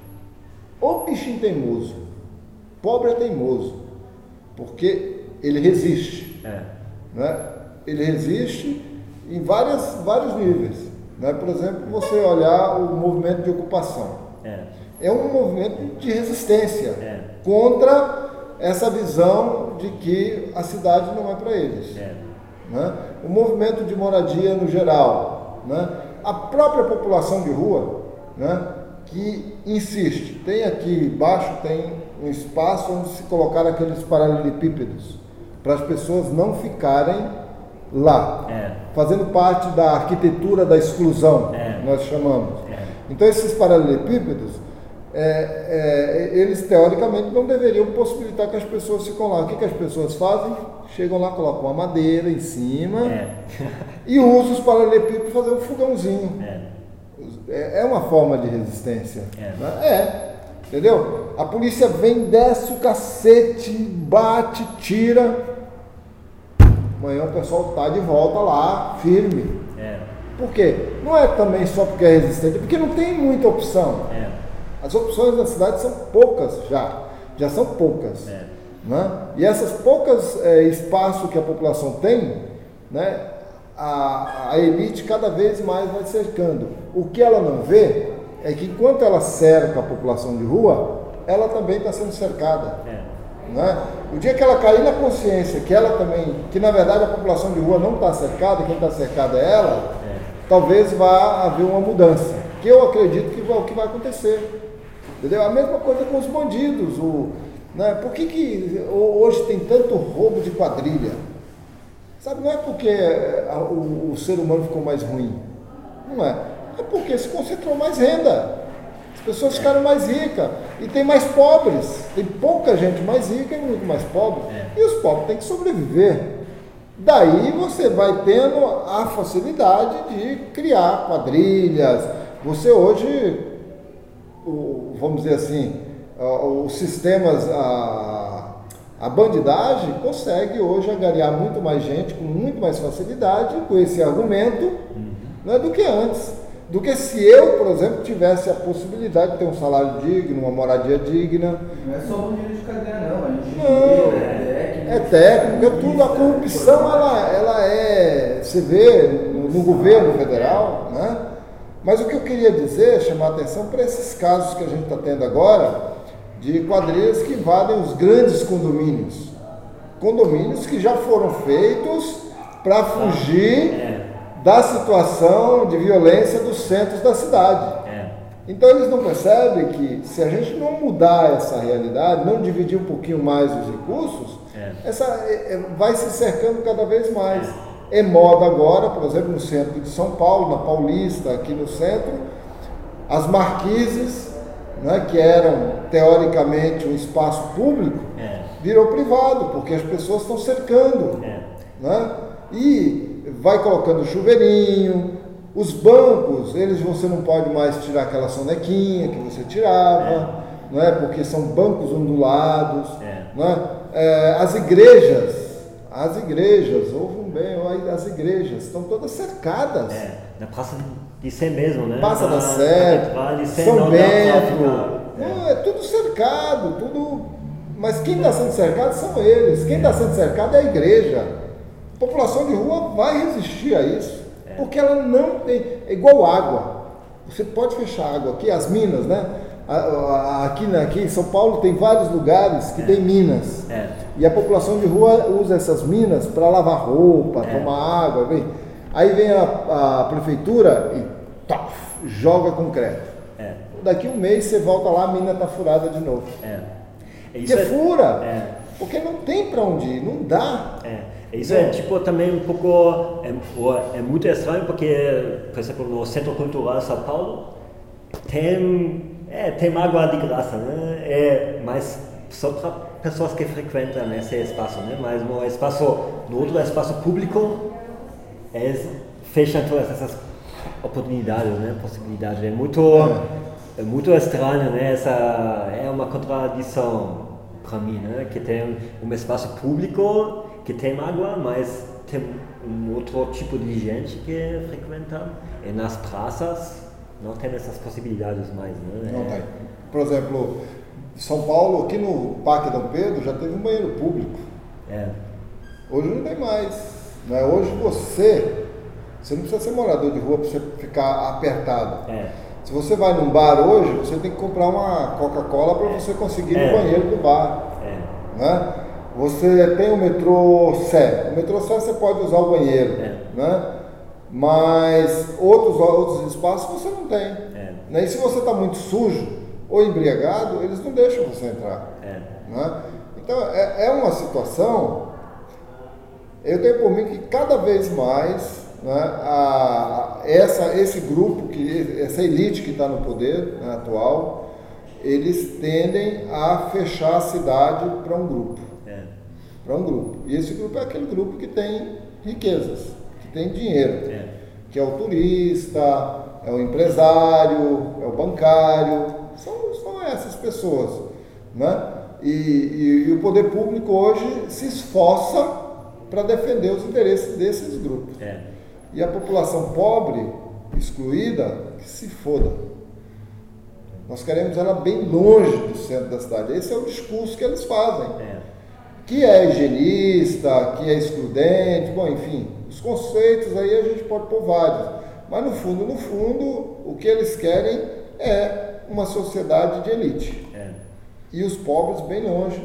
O bichinho teimoso, pobre é teimoso, porque ele resiste. É. Né? Ele resiste em várias, vários níveis. Né? Por exemplo, você olhar o movimento de ocupação. É, é um movimento de resistência é. contra essa visão de que a cidade não é para eles. É. Né? O movimento de moradia no geral. Né? A própria população de rua, né? Que insiste. Tem aqui embaixo, tem um espaço onde se colocar aqueles paralelepípedos, para as pessoas não ficarem lá, é. fazendo parte da arquitetura da exclusão, é. nós chamamos. É. Então esses paralelepípedos, é, é, eles teoricamente não deveriam possibilitar que as pessoas fiquem lá. O que, que as pessoas fazem? Chegam lá, colocam uma madeira em cima é. e usam os paralelepípedos para fazer um fogãozinho. É. é uma forma de resistência. É. Né? É. Entendeu? A polícia vem, desce o cacete, bate, tira. Amanhã o pessoal está de volta lá, firme. É. Por quê? Não é também só porque é resistente, porque não tem muita opção. É. As opções da cidade são poucas já, já são poucas. É. Né? E essas poucas é, espaços que a população tem, né, a, a elite cada vez mais vai cercando. O que ela não vê é que enquanto ela cerca a população de rua, ela também está sendo cercada. É. Né? O dia que ela cair na consciência que ela também, que na verdade a população de rua não está cercada, quem está cercada é ela, é. talvez vá haver uma mudança, que eu acredito que vai, que vai acontecer. Entendeu? A mesma coisa com os bandidos. O, né? Por que, que hoje tem tanto roubo de quadrilha? Sabe, não é porque a, o, o ser humano ficou mais ruim, não é, é porque se concentrou mais renda. As pessoas ficaram mais ricas e tem mais pobres. Tem pouca gente mais rica e muito mais pobre. É. E os pobres têm que sobreviver. Daí você vai tendo a facilidade de criar quadrilhas. Você hoje, o, vamos dizer assim, os sistemas, a, a bandidagem consegue hoje angariar muito mais gente com muito mais facilidade com esse argumento, uhum. né, do que antes. Do que se eu, por exemplo, tivesse a possibilidade de ter um salário digno, uma moradia digna. Não é só um dinheiro de cadeia, não. A gente não, vê, é técnico. É técnico, é tudo. A corrupção, ela, ela é, você vê no, no governo federal, né? Mas o que eu queria dizer, chamar a atenção para esses casos que a gente está tendo agora, de quadrilhas que invadem os grandes condomínios. Condomínios que já foram feitos para fugir da situação de violência dos centros da cidade. É. Então eles não percebem que se a gente não mudar essa realidade, não dividir um pouquinho mais os recursos, é. essa é, vai se cercando cada vez mais. É. É moda agora, por exemplo, no centro de São Paulo, na Paulista, aqui no centro, as marquises, né, que eram teoricamente um espaço público, é. virou privado, porque as pessoas estão cercando. É. Né? E vai colocando chuveirinho, os bancos, eles você não pode mais tirar aquela sonequinha que você tirava, é. não é? Porque são bancos ondulados, é. não é? É, as igrejas, as igrejas, ouvem bem, as igrejas estão todas cercadas. É, na Praça de Sé mesmo, né? Praça da Sé, São Bento, é. é tudo cercado, tudo. Mas quem está sendo cercado são eles, quem está sendo cercado é a igreja. A população de rua vai resistir a isso, é. porque ela não tem, é igual água. Você pode fechar a água aqui, as minas, né? Aqui, aqui em São Paulo tem vários lugares que é. tem minas. É. E a população de rua usa essas minas para lavar roupa, é. tomar água. Vem. Aí vem a, a prefeitura e tof, joga concreto. É. Daqui um mês você volta lá, a mina está furada de novo. É. Isso porque é... fura. É. Porque não tem para onde ir, não dá. É. Isso é tipo também um pouco, é, é muito estranho porque, por exemplo, no Centro Cultural de São Paulo tem, é, tem água de graça, né? É, mas só para pessoas que frequentam esse espaço, né? Mas no espaço, no outro espaço público, eles fecham todas essas oportunidades, né? Possibilidades. É muito, é muito estranho, né? Essa é uma contradição para mim, né? Que tem um espaço público que tem água, mas tem um outro tipo de gente que frequenta. E nas praças não tem essas possibilidades mais, né? Não tem. Por exemplo, São Paulo, aqui no Parque Dom Pedro, já teve um banheiro público. É. Hoje não tem mais. Né? Hoje você, você não precisa ser morador de rua para você ficar apertado. É. Se você vai num bar hoje, você tem que comprar uma Coca-Cola para você conseguir ir no banheiro do bar. É. Né? Você tem o metrô Sé. O metrô Sé você pode usar o banheiro, é. né? Mas outros, outros espaços você não tem. É. Né? E se você está muito sujo ou embriagado, eles não deixam você entrar. É. Né? Então é, é uma situação, eu tenho por mim que cada vez mais, né, a, essa, esse grupo, que, essa elite que está no poder, né, atual, eles tendem a fechar a cidade para um grupo. É. Para um grupo. E esse grupo é aquele grupo que tem riquezas, que tem dinheiro, é. que é o turista, é o empresário, é o bancário, são, são essas pessoas. Né? E, e, e o poder público hoje se esforça para defender os interesses desses grupos. É. E a população pobre, excluída, que se foda. Nós queremos ela bem longe do centro da cidade. Esse é o discurso que eles fazem. É. Que é higienista, que é excludente, bom, enfim, os conceitos aí a gente pode pôr vários. Mas no fundo, no fundo, o que eles querem é uma sociedade de elite. É. E os pobres bem longe,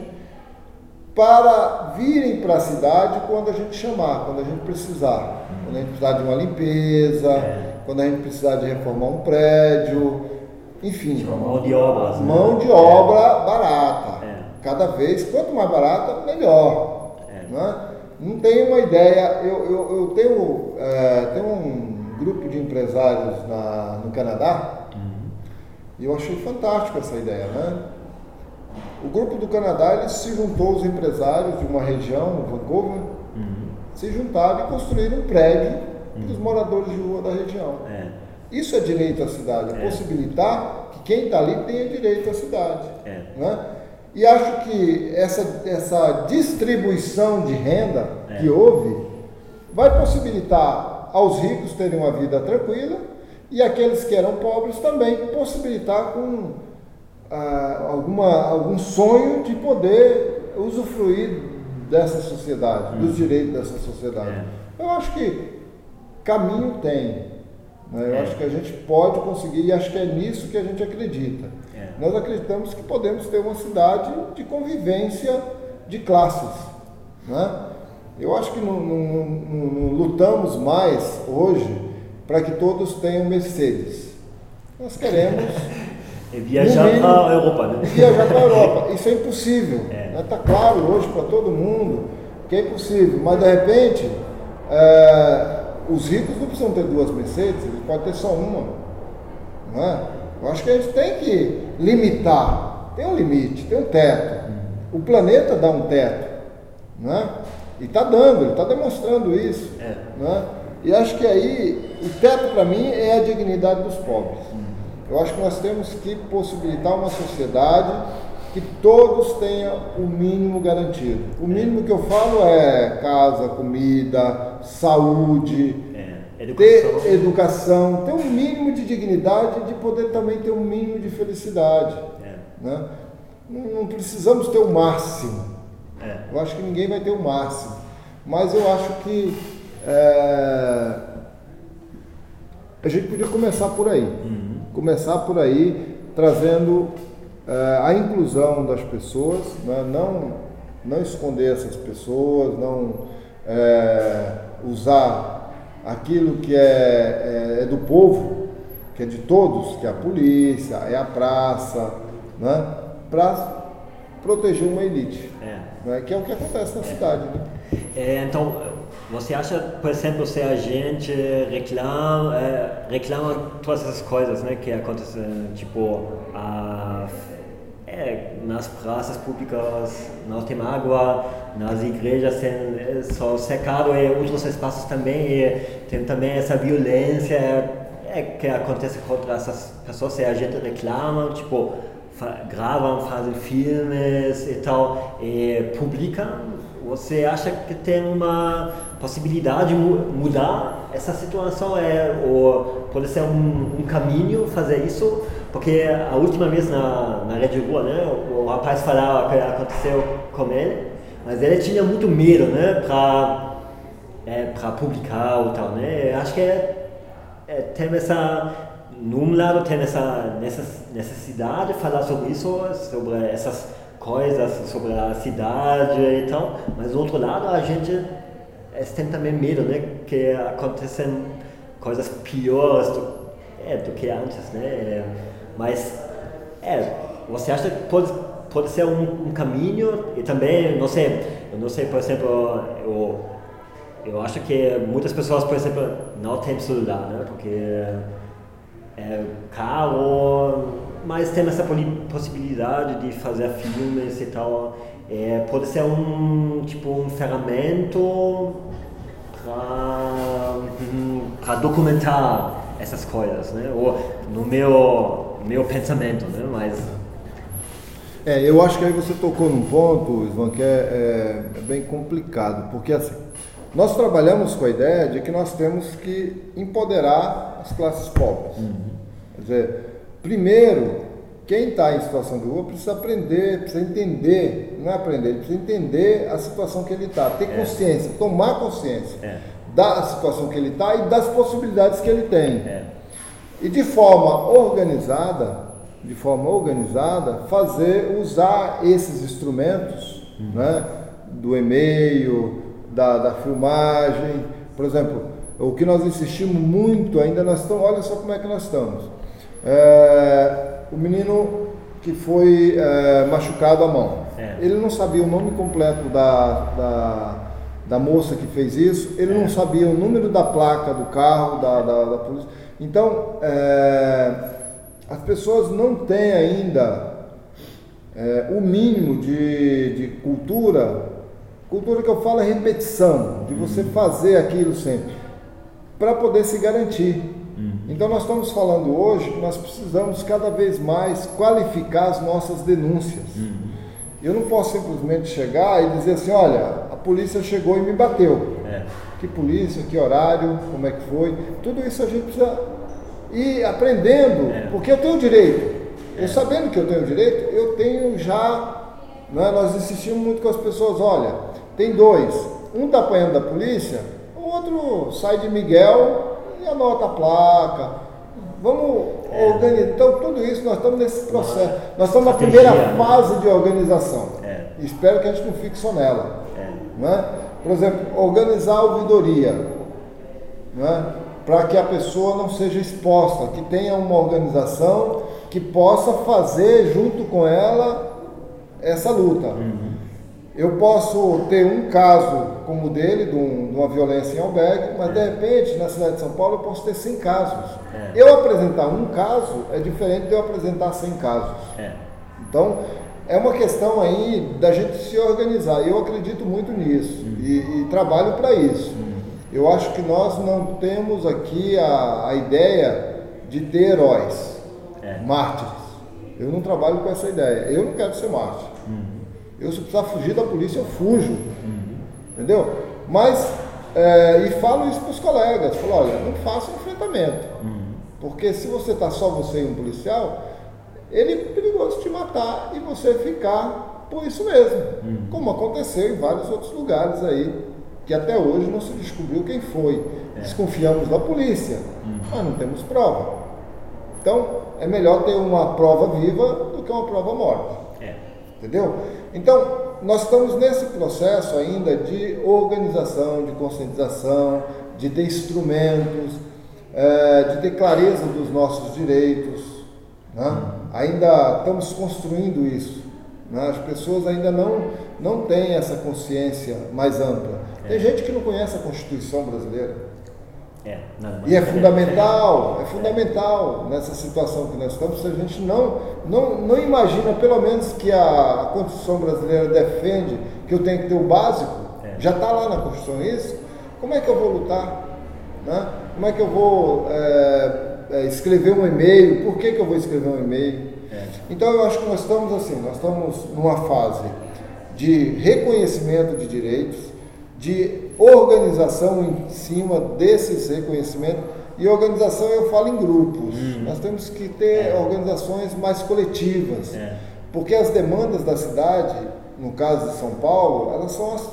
para virem para a cidade quando a gente chamar, quando a gente precisar. Quando a gente precisar de uma limpeza, é. quando a gente precisar de reformar um prédio, enfim. Tipo, mão de obra. Mão de obra é. barata. É. Cada vez, quanto mais barata, melhor. É. Né? Não tenho uma ideia, eu, eu, eu tenho, é, tenho um grupo de empresários na, no Canadá, uhum. e eu achei fantástico essa ideia, né? O grupo do Canadá, ele se juntou, os empresários de uma região, Vancouver, uhum. se juntaram e construíram um prédio uhum. para os moradores de rua da região. É. Isso é direito à cidade, é, é possibilitar que quem está ali tenha direito à cidade. É. Né? E acho que essa, essa distribuição de renda é. que houve vai possibilitar aos ricos terem uma vida tranquila e aqueles que eram pobres também possibilitar com ah, alguma, algum sonho de poder usufruir dessa sociedade, hum. dos direitos dessa sociedade. É. Eu acho que caminho tem. Né? Eu é. acho que a gente pode conseguir e acho que é nisso que a gente acredita. É. Nós acreditamos que podemos ter uma cidade de convivência de classes. Né? Eu acho que não, não, não, não lutamos mais hoje para que todos tenham Mercedes. Nós queremos... E viajar para a Europa, né? Viajar para a Europa. Isso é impossível. Está é. né? Claro hoje para todo mundo que é impossível. Mas, de repente, é, os ricos não precisam ter duas Mercedes, eles podem ter só uma. Não é? Eu acho que a gente tem que limitar. Tem um limite, tem um teto. O planeta dá um teto. Não é? E está dando, ele está demonstrando isso. É. Não é? E acho que aí, o teto para mim é a dignidade dos pobres. Eu acho que nós temos que possibilitar uma sociedade que todos tenham o mínimo garantido. O mínimo que eu falo é casa, comida, saúde, é. educação. ter educação, ter um mínimo de dignidade, de poder também ter um mínimo de felicidade. É. Né? Não, não precisamos ter o máximo. É. Eu acho que ninguém vai ter o máximo. Mas eu acho que é, a gente podia começar por aí. Uhum. Começar por aí, trazendo uh, a inclusão das pessoas, né? não, não esconder essas pessoas, não é, usar aquilo que é, é, é do povo, que é de todos, que é a polícia, é a praça, né? Para proteger uma elite, é. Né? Que é o que acontece na é. cidade. Né? É, então, você acha, por exemplo, se a gente reclama, é, reclama todas essas coisas, né, que acontecem, tipo, a, é, nas praças públicas não tem água, nas igrejas tem só secado e outros espaços também, e tem também essa violência é, que acontece contra essas pessoas e a gente reclama, tipo, gravam, fazem filmes e tal, e publicam. Você acha que tem uma possibilidade de mudar essa situação? É, ou pode ser um, um caminho fazer isso? Porque a última vez na, na Rede Rua, né, o, o rapaz falava o que aconteceu com ele, mas ele tinha muito medo, né, para é, para publicar e tal, né? Acho que é, é, tem essa, num lado tem essa necessidade de falar sobre isso, sobre essas coisas, sobre a cidade e tal, mas do outro lado a gente tem também medo, né, que acontecem coisas piores do, é, do que antes, né, mas é, você acha que pode, pode ser um, um caminho? E também, não sei, eu não sei, por exemplo, eu, eu acho que muitas pessoas, por exemplo, não têm celular, né, porque é caro, mas tem essa possibilidade de fazer filmes e tal. É, pode ser um tipo um ferramento para documentar essas coisas, né? Ou no meu meu pensamento, né? Mas é, eu acho que aí você tocou num ponto, Isvan, que é, é, é bem complicado, porque assim, nós trabalhamos com a ideia de que nós temos que empoderar as classes pobres. Uhum. Quer dizer, primeiro, quem está em situação de rua precisa aprender, precisa entender, não é aprender, precisa entender a situação que ele está, ter consciência, é. tomar consciência é. da situação que ele está e das possibilidades que ele tem. É. E de forma organizada, de forma organizada, fazer, usar esses instrumentos, uhum. né, do e-mail, da, da filmagem, por exemplo, o que nós insistimos muito ainda, nós estamos, olha só como é que nós estamos. É, o menino que foi é, machucado à mão, é. ele não sabia o nome completo da, da, da moça que fez isso, ele é. não sabia o número da placa do carro, da, da, da polícia. Então, é, as pessoas não têm ainda é, o mínimo de, de cultura, cultura que eu falo é repetição, de você fazer aquilo sempre, para poder se garantir. Então nós estamos falando hoje que nós precisamos cada vez mais qualificar as nossas denúncias. Uhum. Eu não posso simplesmente chegar e dizer assim, olha, a polícia chegou e me bateu. É. Que polícia, que horário, como é que foi. Tudo isso a gente precisa ir aprendendo, é. porque eu tenho direito. É. Eu sabendo que eu tenho direito, eu tenho já... Né, nós insistimos muito com as pessoas, olha, tem dois, um está apanhando da polícia, o outro sai de Miguel... e anota a placa, vamos é. organizar. Então, tudo isso, nós estamos nesse processo. Nós estamos na primeira fase de organização. É. Espero que a gente não fique só nela. É. Né? Por exemplo, organizar a ouvidoria, né? Para que a pessoa não seja exposta, que tenha uma organização que possa fazer junto com ela essa luta. Uhum. Eu posso ter um caso como o dele, de, um, de uma violência em albergue, mas de repente, na cidade de São Paulo, eu posso ter cem casos. É. Eu apresentar um caso é diferente de eu apresentar cem casos. É. Então, é uma questão aí da gente se organizar. Eu acredito muito nisso uhum. e, e trabalho para isso. Uhum. Eu acho que nós não temos aqui a, a ideia de ter heróis, é. mártires. Eu não trabalho com essa ideia. Eu não quero ser mártir. Uhum. Eu, se precisar fugir da polícia, eu fujo, uhum. entendeu? Mas, é, e falo isso para os colegas, falo, olha, não faça enfrentamento, uhum. porque se você está só você e um policial, ele é perigoso te matar e você ficar por isso mesmo, uhum. como aconteceu em vários outros lugares aí, que até hoje não se descobriu quem foi. É. Desconfiamos da polícia, uhum. mas não temos prova. Então, é melhor ter uma prova viva do que uma prova morta. É. Entendeu? Então, nós estamos nesse processo ainda de organização, de conscientização, de ter instrumentos, é, de ter clareza dos nossos direitos, né? Ainda estamos construindo isso, né? As pessoas ainda não, não têm essa consciência mais ampla. Tem é. gente que não conhece a Constituição brasileira. É, não, e é fundamental, é fundamental nessa situação que nós estamos, se a gente não, não, não imagina, pelo menos, que a Constituição brasileira defende que eu tenho que ter o básico, é. já está lá na Constituição isso, como é que eu vou lutar? Né? Como é que eu vou é, é, escrever um e-mail? Por que, que eu vou escrever um e-mail? É. Então eu acho que nós estamos assim, nós estamos numa fase de reconhecimento de direitos, de organização em cima desses reconhecimentos, e organização eu falo em grupos, uhum. nós temos que ter é. organizações mais coletivas, é. porque as demandas da cidade, no caso de São Paulo, elas são as...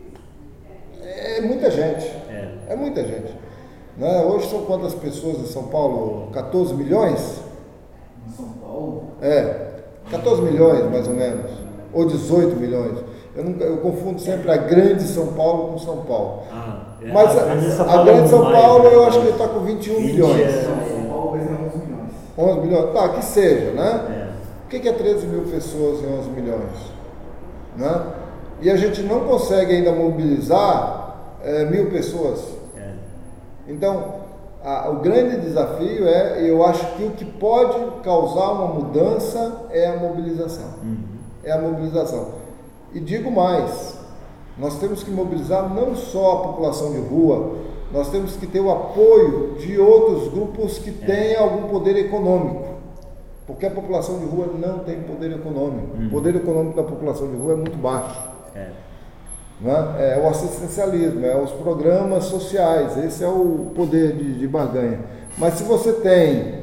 é muita gente, é, é muita gente, né? Hoje são quantas pessoas em São Paulo? quatorze milhões? Em São Paulo? É, quatorze milhões mais ou menos, ou dezoito milhões. Eu, nunca, eu confundo sempre a grande São Paulo com São Paulo. Ah, é, Mas a, a, grande São Paulo, a grande São Paulo eu acho que ele está com vinte e um milhões. É, São Paulo vai ser onze milhões. onze milhões? Tá, que seja, né? É. O que é treze mil pessoas em onze milhões? Né? E a gente não consegue ainda mobilizar é, mil pessoas. É. Então, a, o grande desafio é, eu acho que o que pode causar uma mudança é a mobilização. Uhum. É a mobilização. E digo mais, nós temos que mobilizar não só a população de rua, nós temos que ter o apoio de outros grupos que é. têm algum poder econômico, porque a população de rua não tem poder econômico. Hum. O poder econômico da população de rua é muito baixo. É, né? É o assistencialismo, é os programas sociais, esse é o poder de, de barganha. Mas se você tem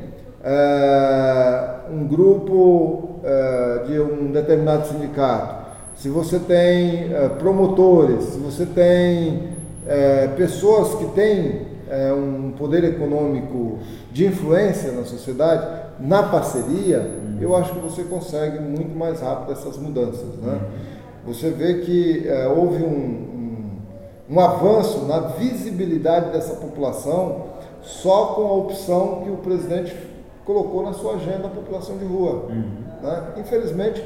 é, um grupo é, de um determinado sindicato, se você tem é, promotores, se você tem é, pessoas que têm é, um poder econômico de influência na sociedade, na parceria, uhum. eu acho que você consegue muito mais rápido essas mudanças. Né? Uhum. Você vê que é, houve um, um, um avanço na visibilidade dessa população só com a opção que o presidente colocou na sua agenda, a população de rua. Uhum. Né? Infelizmente,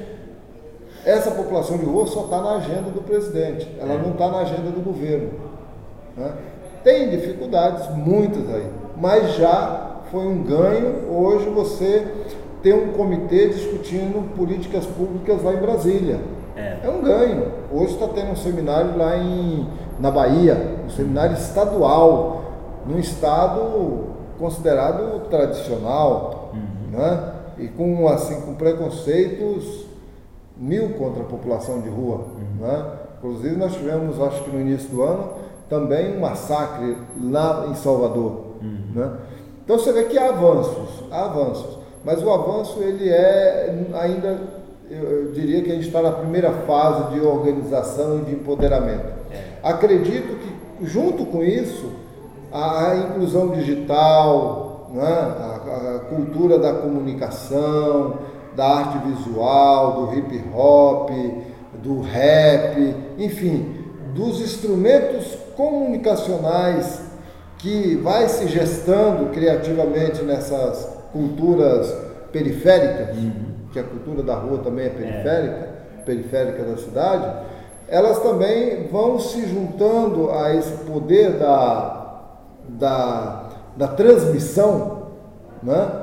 essa população de rua só está na agenda do presidente, ela não está na agenda do governo. Né? Tem dificuldades, muitas aí, mas já foi um ganho hoje você ter um comitê discutindo políticas públicas lá em Brasília. É, é um ganho. Hoje está tendo um seminário lá em, na Bahia, um seminário estadual, num estado considerado tradicional, uhum. né? E com, assim, com preconceitos mil contra a população de rua. Uhum. Né? Inclusive nós tivemos, acho que no início do ano, também um massacre lá em Salvador. Uhum. Né? Então você vê que há avanços, há avanços, mas o avanço ele é ainda, eu diria que a gente está na primeira fase de organização e de empoderamento. É. Acredito que junto com isso, a, a inclusão digital, né? a, a cultura da comunicação, da arte visual, do hip hop, do rap, enfim, dos instrumentos comunicacionais que vai se gestando criativamente nessas culturas periféricas, uhum. que a cultura da rua também é periférica, é. periférica da cidade, elas também vão se juntando a esse poder da, da, da transmissão, né?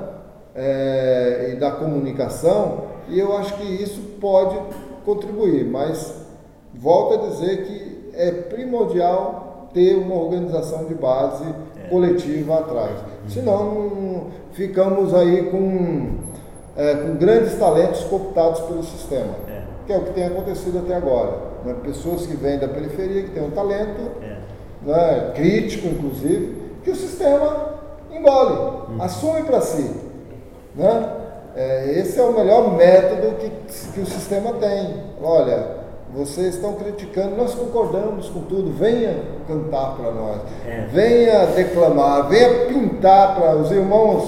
É, e da comunicação, e eu acho que isso pode contribuir, mas volto a dizer que é primordial ter uma organização de base é. coletiva atrás, uhum. senão ficamos aí com, é, com grandes talentos cooptados pelo sistema, é. que é o que tem acontecido até agora, né? Pessoas que vêm da periferia, que têm um talento, é. né? crítico inclusive, que o sistema engole, uhum. assume para si. Né? É, esse é o melhor método que, que o sistema tem. Olha, vocês estão criticando, nós concordamos com tudo, venha cantar para nós, é. venha declamar, venha pintar para os irmãos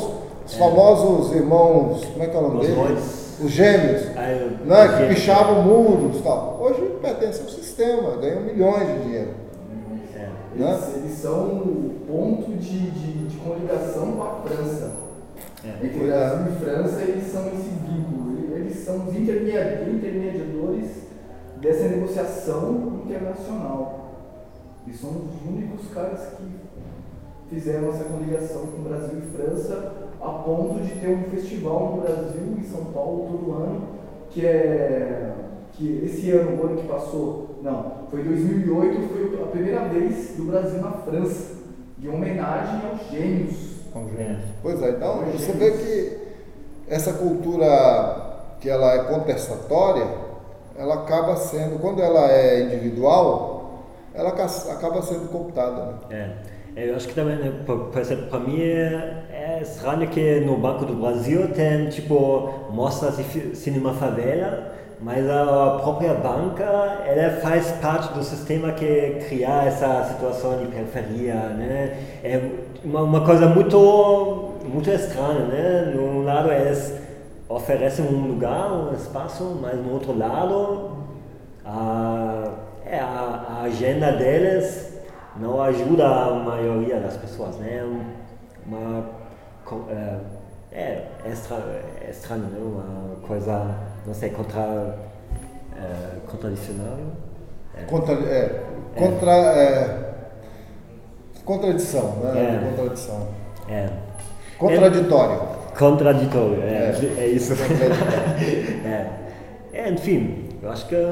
Os é. famosos irmãos, como é que é o nome deles? Dois. Os gêmeos, ah, eu, né, que gêmeos. pichavam muros e tal. Hoje pertencem ao sistema, ganham milhões de dinheiro. É. Né? Eles, eles são o ponto de, de, de coligação com a França. É. Entre Brasil e França, eles são esse vínculo. Eles são os intermediadores dessa negociação internacional. E são os únicos caras que fizeram essa coligação com o Brasil e França, a ponto de ter um festival no Brasil, em São Paulo, todo ano, que é que esse ano, o ano que passou, não, foi dois mil e oito, foi a primeira vez do Brasil na França, em homenagem aos gêmeos. Aos gêmeos. Pois é, então você vê que essa cultura que ela é contestatória, ela acaba sendo, quando ela é individual, ela acaba sendo cooptada. Né? É, eu acho que também, né, por, por exemplo, para mim é, é estranho que no Banco do Brasil tem, tipo, mostra-se numa favela, mas a própria banca, ela faz parte do sistema que cria essa situação de periferia, né? É uma, uma coisa muito, muito estranha, né? Num lado eles oferecem um lugar, um espaço, mas no outro lado a É, a, a agenda deles não ajuda a maioria das pessoas, né? Uma, é, é, extra, é estranho, né? Uma coisa, não sei, contra, é, contradicional. É. Contra, é, contra, é. É, contradição, né? É. Contradição. É. Contraditório. É, contraditório, é, é. é isso. é. É, enfim, eu acho que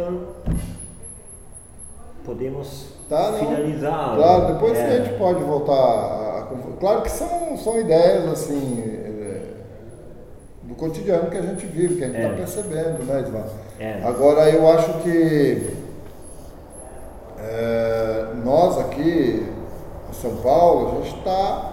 podemos tá, finalizar. Claro, depois é. a gente pode voltar a, a, claro que são, são ideias assim é, do cotidiano que a gente vive, que a gente está é. percebendo, né, Ismael? É. Agora eu acho que é, nós aqui em São Paulo, a gente está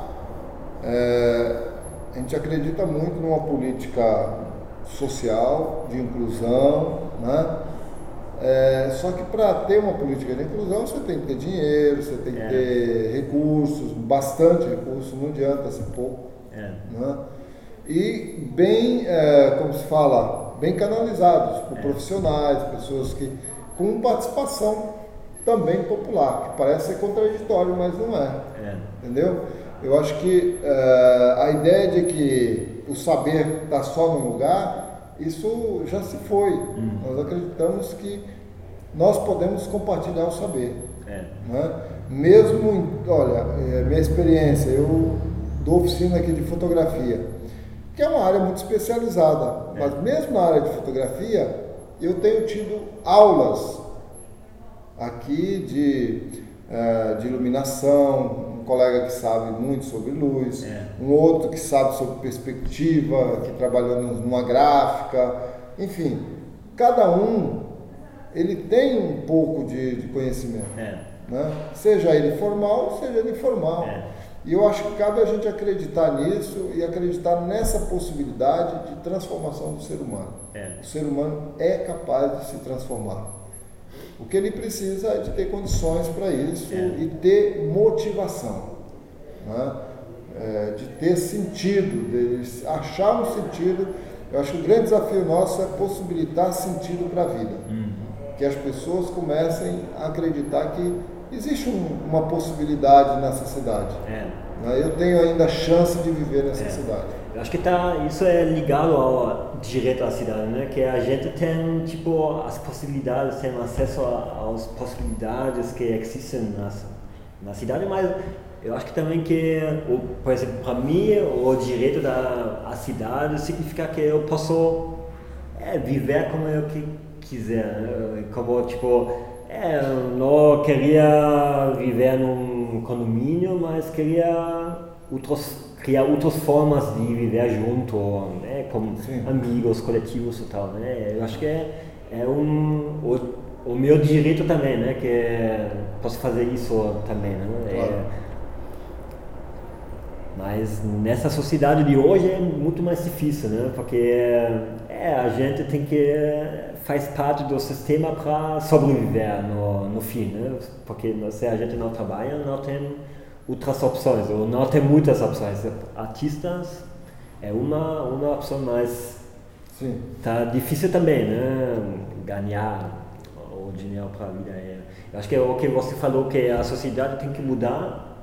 é, a gente acredita muito numa política social de inclusão, né? É, só que para ter uma política de inclusão você tem que ter dinheiro, você tem que é. ter recursos, bastante recursos, não adianta ser pouco. É. Né? E bem, é, como se fala, bem canalizados por é. profissionais, pessoas que com participação também popular, que parece ser contraditório, mas não é. é. Entendeu? Eu acho que é, a ideia de que o saber está só num lugar, isso já se foi. Hum. Nós acreditamos que nós podemos compartilhar o saber. É. Né? Mesmo, olha, minha experiência, eu dou oficina aqui de fotografia, que é uma área muito especializada, é. mas mesmo na área de fotografia, eu tenho tido aulas aqui de, uh, de iluminação, um colega que sabe muito sobre luz, é. um outro que sabe sobre perspectiva, que trabalhou numa gráfica, enfim, cada um ele tem um pouco de, de conhecimento, é. né? Seja ele formal, seja ele informal. É. E eu acho que cabe a gente acreditar nisso e acreditar nessa possibilidade de transformação do ser humano. É. O ser humano é capaz de se transformar. O que ele precisa é de ter condições para isso é. e ter motivação, né? É, de ter sentido, de achar um sentido. Eu acho que o grande desafio nosso é possibilitar sentido para a vida. Uhum. Que as pessoas comecem a acreditar que existe um, uma possibilidade nessa cidade. É. Né? Eu tenho ainda chance de viver nessa é. cidade. Eu acho que tá, isso é ligado ao direito à cidade, né? Que a gente tem tipo as possibilidades, tem acesso às possibilidades que existem na, na cidade, mas eu acho que também que, por exemplo, para mim, o direito da a cidade significa que eu posso é, viver como eu que, quiser, né? Como tipo, é, eu não queria viver num condomínio, mas queria outros criar outras formas de viver junto, né, como Sim. amigos, coletivos e tal, né? Eu acho que é, é um o, o meu direito também, né, que é, posso fazer isso também, né? Claro. É, mas nessa sociedade de hoje é muito mais difícil, né? Porque é, a gente tem que faz parte do sistema para sobreviver no no fim, né? Porque se a gente não trabalha, não tem outras opções, ou não tem muitas opções. Artistas é uma, uma opção, mas Sim. tá difícil também, né? Ganhar o dinheiro para a vida. É. Eu acho que é o que você falou, que a sociedade tem que mudar,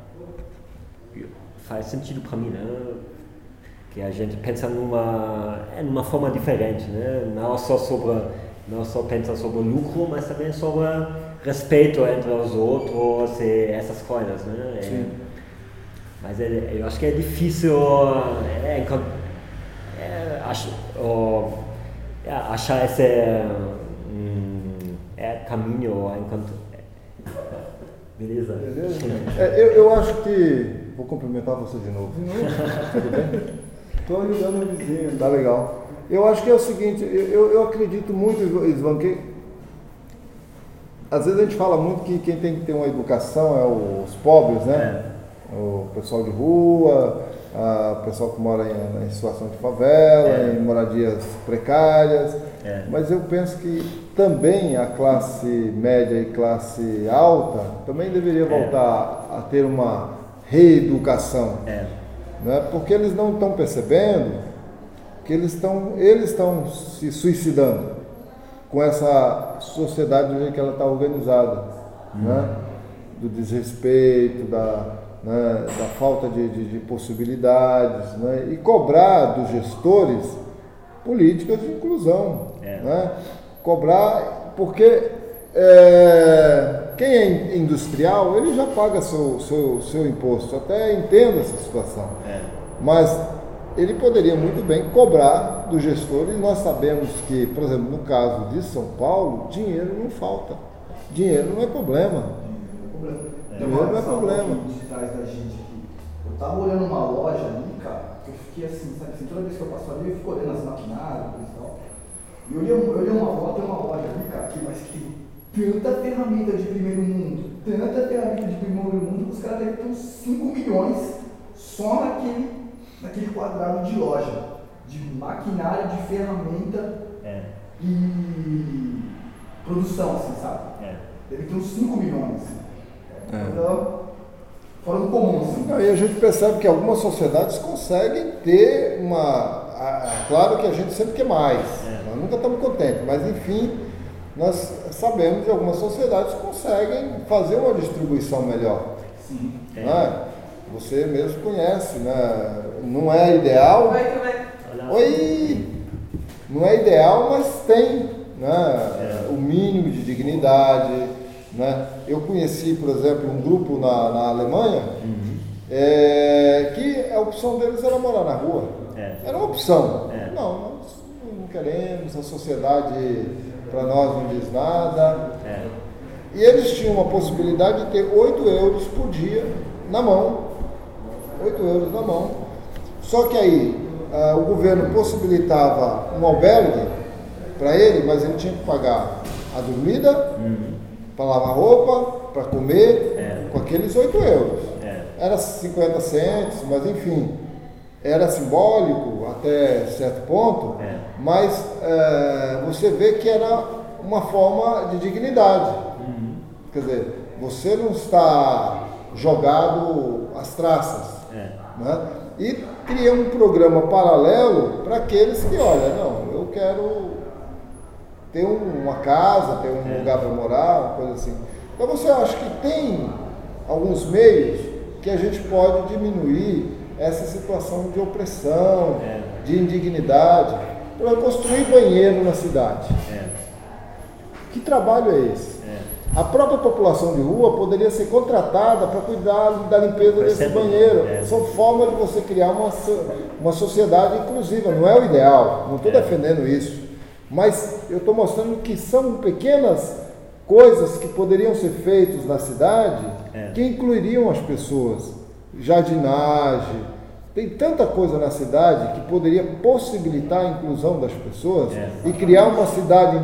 faz sentido para mim, né? Que a gente pensa numa, é, numa forma diferente, né? Não só sobre, não só pensa sobre lucro, mas também sobre respeito entre os outros e essas coisas, né? Sim. É, mas é, eu acho que é difícil é, é, ach, oh, é, achar esse um, é, caminho, enquanto, é, beleza? Beleza? É, eu, eu acho que vou cumprimentar você de novo. De novo? Tudo bem? Estou ajudando o vizinho. Tá legal. Eu acho que é o seguinte, eu, eu acredito muito, Isvan, que às vezes a gente fala muito que quem tem que ter uma educação é os pobres, né? É. O pessoal de rua, o pessoal que mora em, em situação de favela, é. em moradias precárias. É. Mas eu penso que também a classe média e classe alta também deveria voltar é. a ter uma reeducação. É. Né? Porque eles não estão percebendo que eles estão eles estão se suicidando com essa sociedade do jeito que ela está organizada, hum. né? Do desrespeito, da, né? da falta de, de, de possibilidades, né? E cobrar dos gestores políticas de inclusão, é. né? Cobrar, porque é, quem é industrial, ele já paga seu, seu, seu imposto, até entendo essa situação, é. mas ele poderia muito bem cobrar do gestor, e nós sabemos que, por exemplo, no caso de São Paulo, dinheiro não falta, dinheiro não é problema, é. dinheiro não é problema. De trás da gente aqui. Eu tava olhando uma loja ali, cara, eu fiquei assim, sabe assim, toda vez que eu passo ali, eu fico olhando as maquinárias e tal, e eu olhei, eu olhei uma loja, tem uma loja ali, cara, que, mas que tanta ferramenta de primeiro mundo, tanta ferramenta de primeiro mundo, que os caras devem ter uns cinco milhões só naquele, naquele quadrado de loja, de maquinário, de ferramenta é. e produção, assim, sabe? É. Deve ter uns cinco milhões. Assim. É. Então, fora do comum, assim. Não, e a gente percebe que algumas sociedades conseguem ter uma... Claro que a gente sempre quer mais, é. nós nunca estamos contentes, mas enfim... Nós sabemos que algumas sociedades conseguem fazer uma distribuição melhor. Sim. Né? Você mesmo conhece, né? Não é ideal. Oi, como é? Oi! Não é ideal, mas tem, né? É. o mínimo de dignidade. Né? Eu conheci, por exemplo, um grupo na, na Alemanha uhum. é, que a opção deles era morar na rua. É. Era uma opção. É. Não, nós não queremos, a sociedade... para nós não diz nada. É. E eles tinham uma possibilidade de ter oito euros por dia na mão. oito euros na mão. Só que aí uh, o governo possibilitava um albergue para ele, mas ele tinha que pagar a dormida, uhum. para lavar roupa, para comer, é. com aqueles oito euros. É. Era cinquenta centos, mas enfim, era simbólico até certo ponto, é. mas é, você vê que era uma forma de dignidade. Uhum. Quer dizer, você não está jogado às traças. É. Né? E cria um programa paralelo para aqueles que, olha, não, eu quero ter uma casa, ter um é. lugar para morar, uma coisa assim. Então você acha que tem alguns meios que a gente pode diminuir essa situação de opressão, é. de indignidade, para construir banheiro na cidade. É. Que trabalho é esse? É. A própria população de rua poderia ser contratada para cuidar da limpeza Percebe? desse banheiro. É. São formas de você criar uma, uma sociedade inclusiva. Não é o ideal, não estou é. defendendo isso. Mas eu estou mostrando que são pequenas coisas que poderiam ser feitas na cidade é. que incluiriam as pessoas. Jardinagem, tem tanta coisa na cidade que poderia possibilitar a inclusão das pessoas é. e criar uma cidade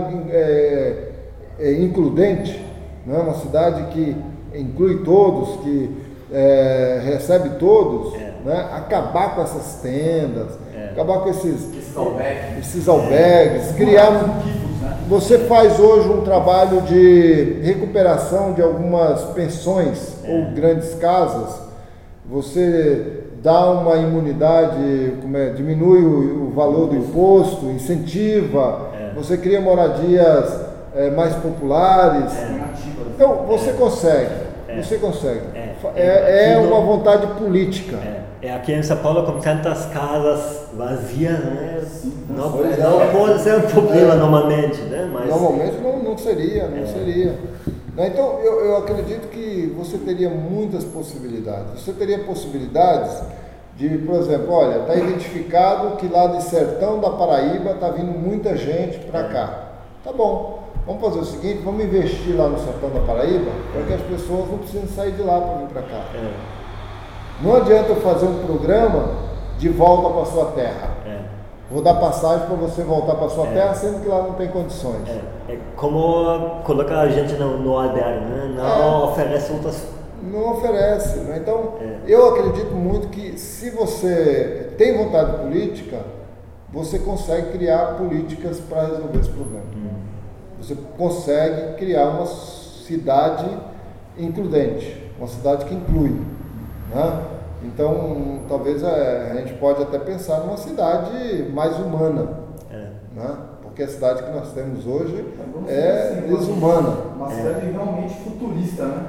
é, é, includente, né? Uma cidade que inclui todos, que é, recebe todos, é. né? Acabar com essas tendas, é. acabar com esses, esses albergues, esses albergues é. criar um... Você faz hoje um trabalho de recuperação de algumas pensões é. ou grandes casas. Você dá uma imunidade, como é, diminui o, o valor do imposto, incentiva, é. Você cria moradias é, mais populares. É. Então, você é. consegue, é. você consegue. É, é, é uma vontade política. É. É, aqui em São Paulo, com tantas casas vazias, né? não, não pode ser um problema é. normalmente, né? Mas... Normalmente não, não seria, não é. seria. Então, eu, eu acredito que você teria muitas possibilidades. Você teria possibilidades de, por exemplo, olha, está identificado que lá de Sertão da Paraíba está vindo muita gente para cá. Tá bom, vamos fazer o seguinte, vamos investir lá no Sertão da Paraíba para que as pessoas não precisem sair de lá para vir para cá. É. Não adianta eu fazer um programa de volta para sua terra. É. Vou dar passagem para você voltar para sua é. terra, sendo que lá não tem condições. É, é como colocar a gente no, no albergue, né? Não é. oferece outras... Não oferece. Né? Então, é. eu acredito muito que se você tem vontade política, você consegue criar políticas para resolver esse problema. Hum. Você consegue criar uma cidade includente, uma cidade que inclui. Né? Então, talvez é, a gente pode até pensar numa cidade mais humana, é. né? Porque a cidade que nós temos hoje é assim, desumana. Uma cidade é. realmente futurista, né?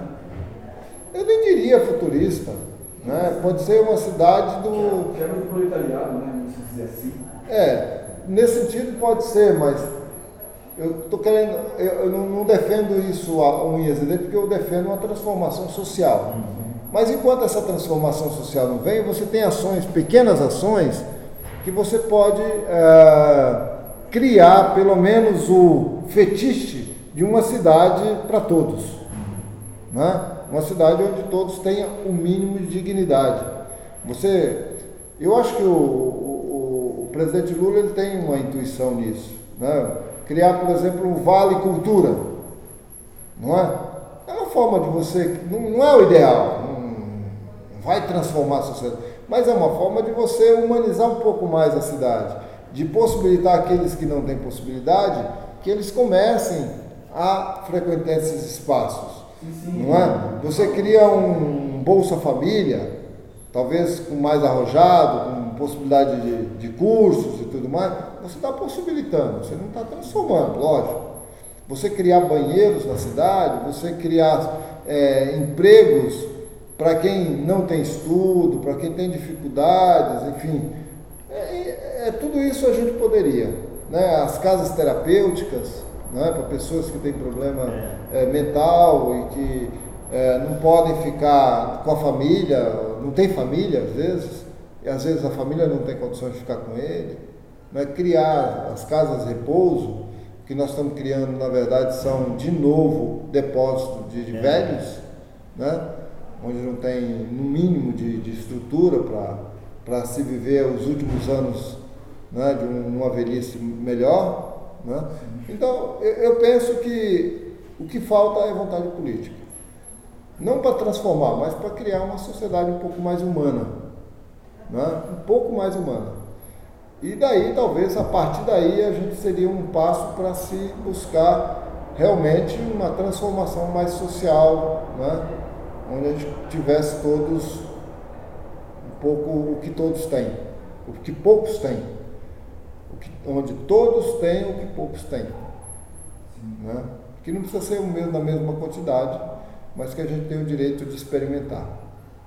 Eu nem diria futurista, né? Pode ser uma cidade do... Quebra do proletariado, né? Se dizer assim. É, nesse sentido pode ser, mas eu estou querendo, eu, eu não, não defendo isso a unhas e dentes, porque eu defendo uma transformação social. Uhum. Mas enquanto essa transformação social não vem, você tem ações, pequenas ações, que você pode é, criar pelo menos o fetiche de uma cidade para todos. Né? Uma cidade onde todos tenham o mínimo de dignidade. Você, eu acho que o, o, o presidente Lula ele tem uma intuição nisso. Né? Criar, por exemplo, um Vale Cultura. Não é? É uma forma de você, não, não é o ideal, não vai transformar a sociedade, mas é uma forma de você humanizar um pouco mais a cidade, de possibilitar aqueles que não têm possibilidade, que eles comecem a frequentar esses espaços, sim, não é? Você cria um Bolsa Família, talvez com mais arrojado, com possibilidade de, de cursos e tudo mais, você está possibilitando, você não está transformando, lógico. Você criar banheiros na cidade, você criar é, empregos para quem não tem estudo, para quem tem dificuldades, enfim, é, é, tudo isso a gente poderia, né? As casas terapêuticas, né? Para pessoas que têm problema é, mental e que é, não podem ficar com a família, não tem família às vezes, e às vezes a família não tem condições de ficar com ele, né? Criar as casas de repouso, que nós estamos criando, na verdade, são de novo depósitos de, de é. velhos, né? Onde não tem no mínimo de, de estrutura para se viver os últimos anos, né, de um, uma velhice melhor. Né? Então, eu, eu penso que o que falta é vontade política. Não para transformar, mas para criar uma sociedade um pouco mais humana. Né? Um pouco mais humana. E daí, talvez, a partir daí, a gente seria um passo para se buscar realmente uma transformação mais social, né? Onde a gente tivesse todos um pouco o que todos têm, o que poucos têm, o que, onde todos têm o que poucos têm, né? Que não precisa ser o mesmo, na mesma quantidade, mas que a gente tem o direito de experimentar.